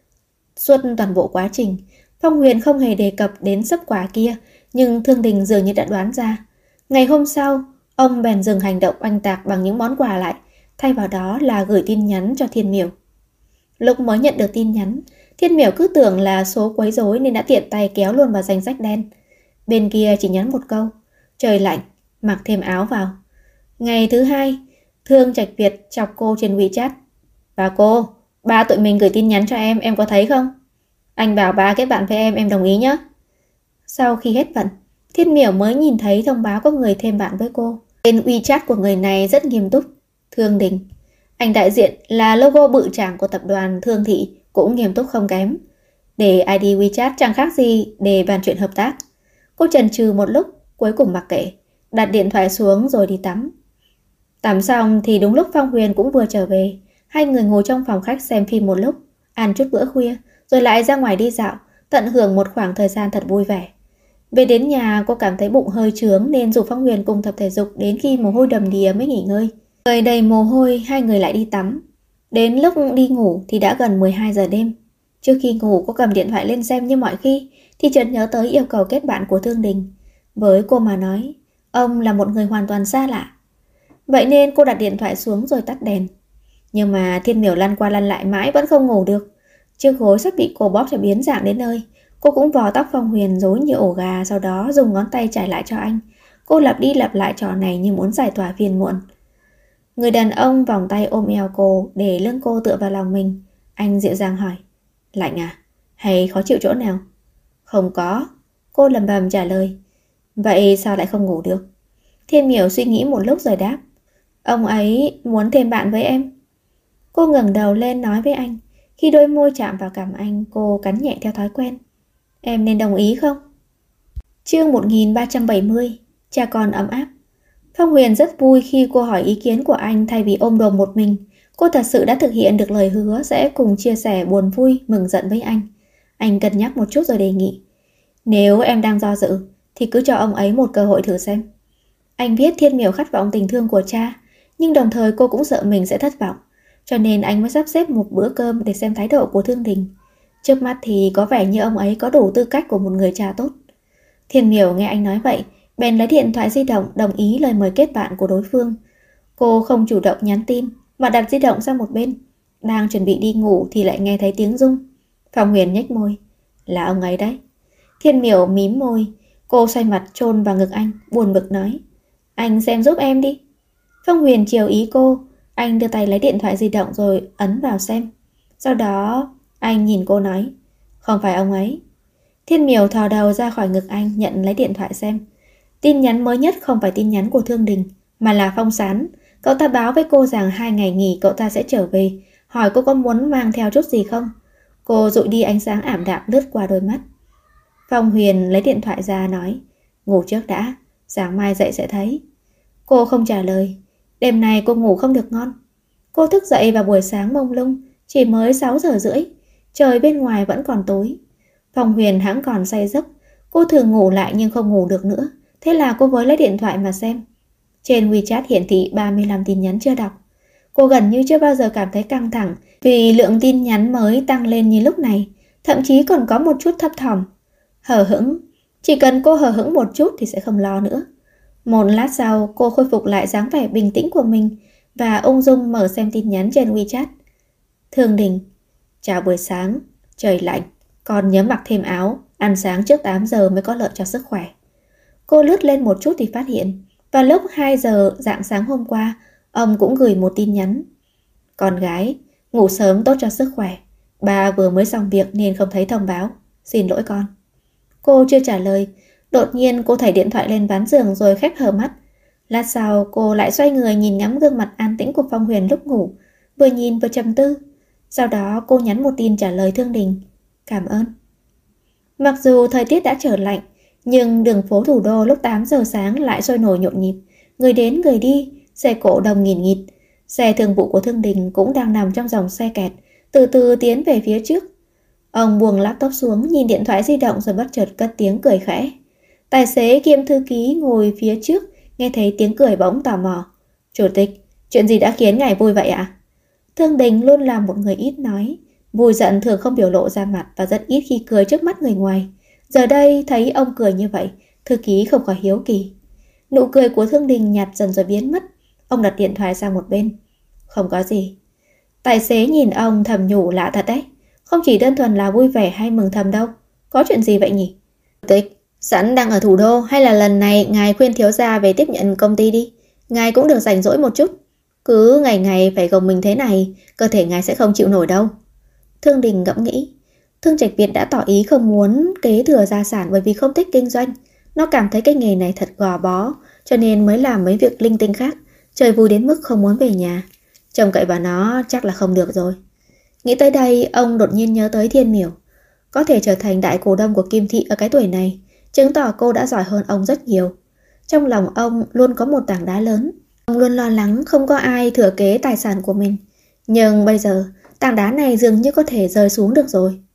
Suốt toàn bộ quá trình, Phong Huyền không hề đề cập đến sấp quà kia, nhưng Thương Đình dường như đã đoán ra. Ngày hôm sau, ông bèn dừng hành động oanh tạc bằng những món quà lại, thay vào đó là gửi tin nhắn cho Thiên Miểu. Lúc mới nhận được tin nhắn, Thiên Miểu cứ tưởng là số quấy rối nên đã tiện tay kéo luôn vào danh sách đen. Bên kia chỉ nhắn một câu, trời lạnh, mặc thêm áo vào. Ngày thứ hai, Thương Trạch Việt chọc cô trên WeChat. Và cô, ba tụi mình gửi tin nhắn cho em có thấy không? Anh bảo ba kết bạn với em đồng ý nhé. Sau khi hết bận, Thiên Miểu mới nhìn thấy thông báo có người thêm bạn với cô. Tên WeChat của người này rất nghiêm túc. Thương Đình. Ảnh đại diện là logo bự tràng của tập đoàn Thương Thị cũng nghiêm túc không kém. Để ID WeChat chẳng khác gì để bàn chuyện hợp tác. Cô chần chừ một lúc, cuối cùng mặc kệ, đặt điện thoại xuống rồi đi tắm. Tắm xong thì đúng lúc Phong Huyền cũng vừa trở về. Hai người ngồi trong phòng khách xem phim một lúc, ăn chút bữa khuya, rồi lại ra ngoài đi dạo, tận hưởng một khoảng thời gian thật vui vẻ. Về đến nhà, cô cảm thấy bụng hơi chướng nên rủ Phong Huyền cùng tập thể dục đến khi mồ hôi đầm đìa mới nghỉ ngơi. Người đầy mồ hôi, hai người lại đi tắm. Đến lúc đi ngủ thì đã gần 12 giờ đêm. Trước khi ngủ, cô cầm điện thoại lên xem như mọi khi, thì chợt nhớ tới yêu cầu kết bạn của Thương Đình. Với cô mà nói, ông là một người hoàn toàn xa lạ. Vậy nên cô đặt điện thoại xuống rồi tắt đèn. Nhưng mà Thiên Miểu lăn qua lăn lại mãi vẫn không ngủ được. Chiếc gối sắp bị cô bóp cho biến dạng đến nơi. Cô cũng vò tóc Phong Huyền rối như ổ gà, sau đó dùng ngón tay trải lại cho anh. Cô lặp đi lặp lại trò này như muốn giải tỏa phiền muộn. Người đàn ông vòng tay ôm eo cô, để lưng cô tựa vào lòng mình. Anh dịu dàng hỏi, lạnh à? Hay khó chịu chỗ nào? Không có, cô lầm bầm trả lời. Vậy sao lại không ngủ được? Thiên Miểu suy nghĩ một lúc rồi đáp, ông ấy muốn thêm bạn với em. Cô ngẩng đầu lên nói với anh. Khi đôi môi chạm vào cằm anh, cô cắn nhẹ theo thói quen. Em nên đồng ý không? Chương 1370, cha con ấm áp. Phong Huyền rất vui khi cô hỏi ý kiến của anh thay vì ôm đồm một mình. Cô thật sự đã thực hiện được lời hứa sẽ cùng chia sẻ buồn vui, mừng giận với anh. Anh cân nhắc một chút rồi đề nghị, nếu em đang do dự thì cứ cho ông ấy một cơ hội thử xem. Anh biết Thiên Miểu khát vọng tình thương của cha, nhưng đồng thời cô cũng sợ mình sẽ thất vọng, cho nên anh mới sắp xếp một bữa cơm để xem thái độ của Thương Đình. Trước mắt thì có vẻ như ông ấy có đủ tư cách của một người cha tốt. Thiên Miểu nghe anh nói vậy, bèn lấy điện thoại di động đồng ý lời mời kết bạn của đối phương. Cô không chủ động nhắn tin mà đặt di động sang một bên. Đang chuẩn bị đi ngủ thì lại nghe thấy tiếng rung. Phong Huyền nhếch môi, là ông ấy đấy. Thiên Miểu mím môi, cô xoay mặt chôn vào ngực anh, buồn bực nói, anh xem giúp em đi. Phong Huyền chiều ý cô. Anh đưa tay lấy điện thoại di động rồi ấn vào xem. Sau đó anh nhìn cô nói, không phải ông ấy. Thiên Miểu thò đầu ra khỏi ngực anh, nhận lấy điện thoại xem. Tin nhắn mới nhất không phải tin nhắn của Thương Đình, mà là Phong Sán. Cậu ta báo với cô rằng 2 ngày nghỉ cậu ta sẽ trở về, hỏi cô có muốn mang theo chút gì không. Cô dụi đi ánh sáng ảm đạm lướt qua đôi mắt. Phong Huyền lấy điện thoại ra nói, ngủ trước đã, sáng mai dậy sẽ thấy. Cô không trả lời. Đêm nay cô ngủ không được ngon. Cô thức dậy vào buổi sáng mông lung, chỉ mới 6 giờ rưỡi. Trời bên ngoài vẫn còn tối. Phong Huyền hãng còn say giấc. Cô thường ngủ lại nhưng không ngủ được nữa. Thế là cô mới lấy điện thoại mà xem. Trên WeChat hiển thị 35 tin nhắn chưa đọc. Cô gần như chưa bao giờ cảm thấy căng thẳng vì lượng tin nhắn mới tăng lên như lúc này. Thậm chí còn có một chút thấp thỏm. Hờ hững. Chỉ cần cô hờ hững một chút thì sẽ không lo nữa. Một lát sau cô khôi phục lại dáng vẻ bình tĩnh của mình và ung dung mở xem tin nhắn trên WeChat. Thương Đình, chào buổi sáng, trời lạnh, con nhớ mặc thêm áo, ăn sáng trước 8 giờ mới có lợi cho sức khỏe. Cô lướt lên một chút thì phát hiện vào lúc 2 giờ rạng sáng hôm qua, ông cũng gửi một tin nhắn. Con gái, ngủ sớm tốt cho sức khỏe. Ba vừa mới xong việc nên không thấy thông báo. Xin lỗi con. Cô chưa trả lời. Đột nhiên cô thảy điện thoại lên ván giường rồi khép hờ mắt. Lát sau cô lại xoay người nhìn ngắm gương mặt an tĩnh của Phong Huyền lúc ngủ, vừa nhìn vừa trầm tư. Sau đó cô nhắn một tin trả lời Thương Đình. Cảm ơn. Mặc dù thời tiết đã trở lạnh, nhưng đường phố thủ đô lúc 8 giờ sáng lại sôi nổi nhộn nhịp. Người đến người đi, xe cộ đông nghìn nghịt. Xe thường vụ của Thương Đình cũng đang nằm trong dòng xe kẹt, từ từ tiến về phía trước. Ông buông laptop xuống, nhìn điện thoại di động rồi bất chợt cất tiếng cười khẽ. Tài xế kiêm thư ký ngồi phía trước, nghe thấy tiếng cười bỗng tò mò. Chủ tịch, chuyện gì đã khiến ngài vui vậy ạ? Thương Đình luôn là một người ít nói. Vui giận thường không biểu lộ ra mặt và rất ít khi cười trước mắt người ngoài. Giờ đây thấy ông cười như vậy, thư ký không khỏi hiếu kỳ. Nụ cười của Thương Đình nhạt dần rồi biến mất. Ông đặt điện thoại sang một bên. Không có gì. Tài xế nhìn ông thầm nhủ lạ thật đấy. Không chỉ đơn thuần là vui vẻ hay mừng thầm đâu. Có chuyện gì vậy nhỉ? Chủ tịch, sẵn đang ở thủ đô hay là lần này ngài khuyên thiếu gia về tiếp nhận công ty đi. Ngài cũng được rảnh rỗi một chút. Cứ ngày ngày phải gồng mình thế này, cơ thể ngài sẽ không chịu nổi đâu. Thương Đình ngẫm nghĩ. Thương Trạch Việt đã tỏ ý không muốn kế thừa gia sản bởi vì không thích kinh doanh. Nó cảm thấy cái nghề này thật gò bó, cho nên mới làm mấy việc linh tinh khác. Trời vui đến mức không muốn về nhà. Trông cậy vào nó chắc là không được rồi. Nghĩ tới đây, ông đột nhiên nhớ tới Thiên Miểu. Có thể trở thành đại cổ đông của Kim Thị ở cái tuổi này, chứng tỏ cô đã giỏi hơn ông rất nhiều. Trong lòng ông luôn có một tảng đá lớn. Ông luôn lo lắng không có ai thừa kế tài sản của mình. Nhưng bây giờ, tảng đá này dường như có thể rơi xuống được rồi.